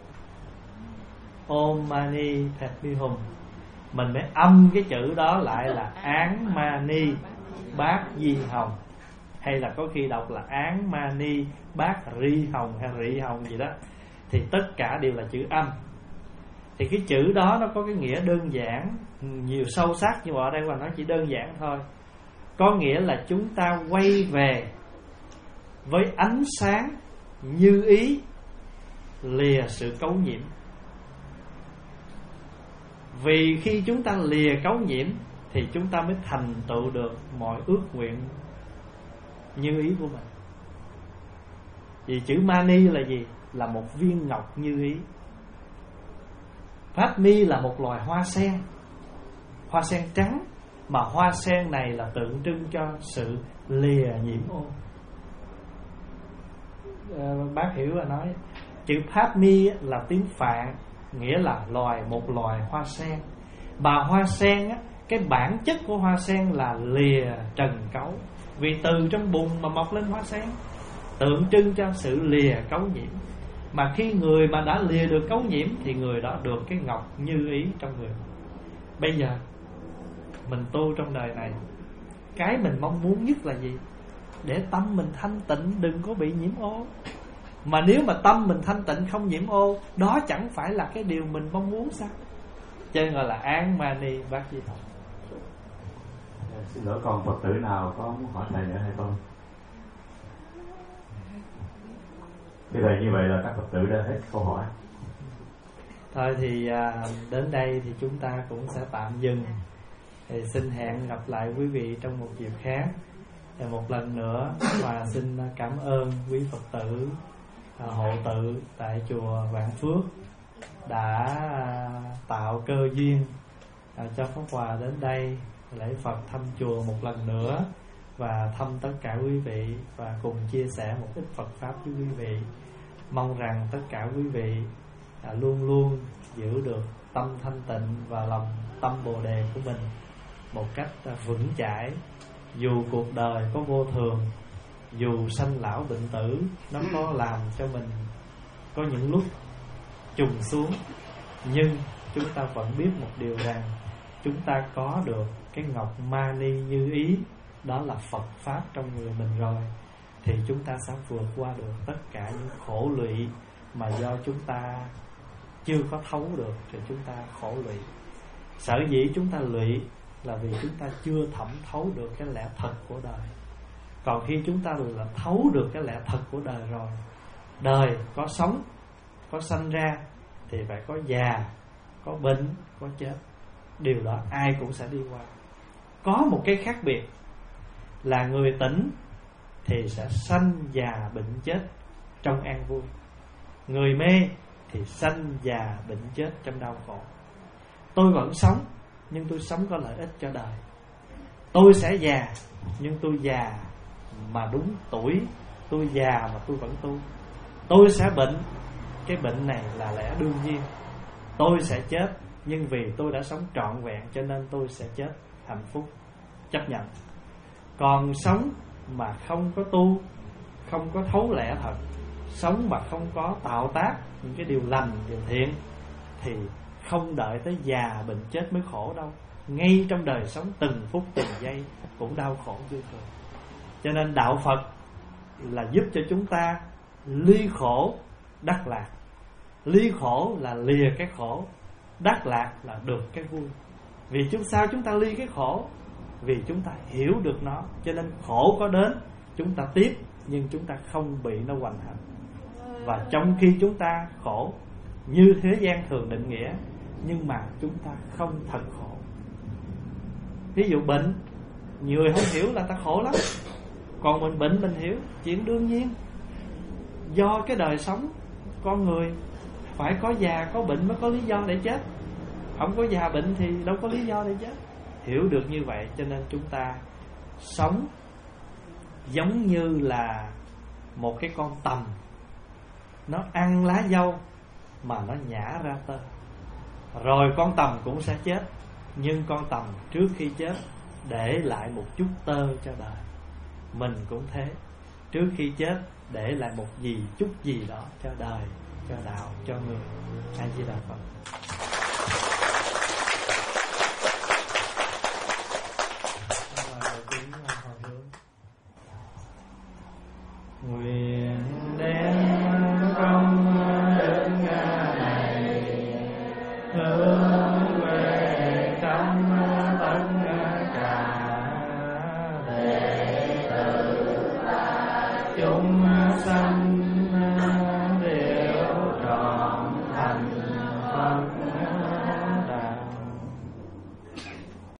Om Mani Padme Hum, mình mới âm cái chữ đó lại là Án Mani Bát Di Hồng, hay là có khi đọc là Án Mani Bát Ri Hồng hay Rị Hồng gì đó, thì tất cả đều là chữ âm. Thì cái chữ đó nó có cái nghĩa đơn giản, nhiều sâu sắc, nhưng mà ở đây mà nó chỉ đơn giản thôi. Có nghĩa là chúng ta quay về với ánh sáng như ý, lìa sự cấu nhiễm. Vì khi chúng ta lìa cấu nhiễm thì chúng ta mới thành tựu được mọi ước nguyện như ý của mình. Vì chữ Mani là gì? Là một viên ngọc như ý. Padme là một loài hoa sen, hoa sen trắng, mà hoa sen này là tượng trưng cho sự lìa nhiễm ô. À, bác hiểu và nói chữ Padme là tiếng Phạn, nghĩa là loài một loài hoa sen. Bà hoa sen á, cái bản chất của hoa sen là lìa trần cấu, vì từ trong bùn mà mọc lên hoa sen, tượng trưng cho sự lìa cấu nhiễm. Mà khi người mà đã lìa được cấu nhiễm thì người đó được cái ngọc như ý trong người. Bây giờ mình tu trong đời này, cái mình mong muốn nhất là gì? Để tâm mình thanh tịnh, đừng có bị nhiễm ô. Mà nếu mà tâm mình thanh tịnh không nhiễm ô, đó chẳng phải là cái điều mình mong muốn sao? Cho nên gọi là Án Mani Bát Di Hồng. Xin lỗi, còn Phật tử nào có muốn hỏi thầy nữa hay không? Như vậy như vậy là các Phật tử đã hết câu hỏi. Thôi thì à, đến đây thì chúng ta cũng sẽ tạm dừng. Thì xin hẹn gặp lại quý vị trong một dịp khác. Và một lần nữa và xin cảm ơn quý Phật tử à, hộ tự tại chùa Vạn Phước đã à, tạo cơ duyên à, cho Pháp Hòa đến đây lễ Phật thăm chùa một lần nữa, và thăm tất cả quý vị và cùng chia sẻ một ít Phật Pháp với quý vị. Mong rằng tất cả quý vị à, luôn luôn giữ được tâm thanh tịnh và lòng tâm Bồ Đề của mình một cách à, vững chãi. Dù cuộc đời có vô thường, dù sanh lão bệnh tử nó có làm cho mình có những lúc trùng xuống, nhưng chúng ta vẫn biết một điều rằng chúng ta có được cái ngọc Mani như ý, đó là Phật Pháp trong người mình rồi, thì chúng ta sẽ vượt qua được tất cả những khổ lụy mà do chúng ta chưa có thấu được, thì chúng ta khổ lụy. Sở dĩ chúng ta lụy là vì chúng ta chưa thẩm thấu được cái lẽ thật của đời. Còn khi chúng ta là thấu được cái lẽ thật của đời rồi, đời có sống, có sanh ra thì phải có già, có bệnh, có chết. Điều đó ai cũng sẽ đi qua. Có một cái khác biệt là người tỉnh thì sẽ sanh già bệnh chết trong an vui. Người mê thì sanh già bệnh chết trong đau khổ. Tôi vẫn sống, nhưng tôi sống có lợi ích cho đời. Tôi sẽ già, nhưng tôi già mà đúng tuổi. Tôi già mà tôi vẫn tu. Tôi sẽ bệnh, cái bệnh này là lẽ đương nhiên. Tôi sẽ chết, nhưng vì tôi đã sống trọn vẹn cho nên tôi sẽ chết hạnh phúc, chấp nhận. Còn sống mà không có tu, không có thấu lẽ thật, sống mà không có tạo tác những cái điều lành, điều thiện, thì không đợi tới già bệnh chết mới khổ đâu. Ngay trong đời sống từng phút từng giây cũng đau khổ như thường. Cho nên đạo Phật là giúp cho chúng ta ly khổ đắc lạc. Ly khổ là lìa cái khổ, đắc lạc là được cái vui. Vì chúng sao chúng ta ly cái khổ? Vì chúng ta hiểu được nó. Cho nên khổ có đến, chúng ta tiếp, nhưng chúng ta không bị nó hoành hành. Và trong khi chúng ta khổ như thế gian thường định nghĩa, nhưng mà chúng ta không thật khổ. Ví dụ bệnh, nhiều người không hiểu là ta khổ lắm. Còn mình bệnh mình hiểu, chuyện đương nhiên. Do cái đời sống con người phải có già có bệnh mới có lý do để chết. Không có già bệnh thì đâu có lý do để chết. Hiểu được như vậy cho nên chúng ta sống giống như là một cái con tầm, nó ăn lá dâu mà nó nhả ra tơ. Rồi con tầm cũng sẽ chết, nhưng con tầm trước khi chết để lại một chút tơ cho đời. Mình cũng thế, trước khi chết để lại một gì chút gì đó cho đời, cho đạo, cho người. A Di Đà Phật.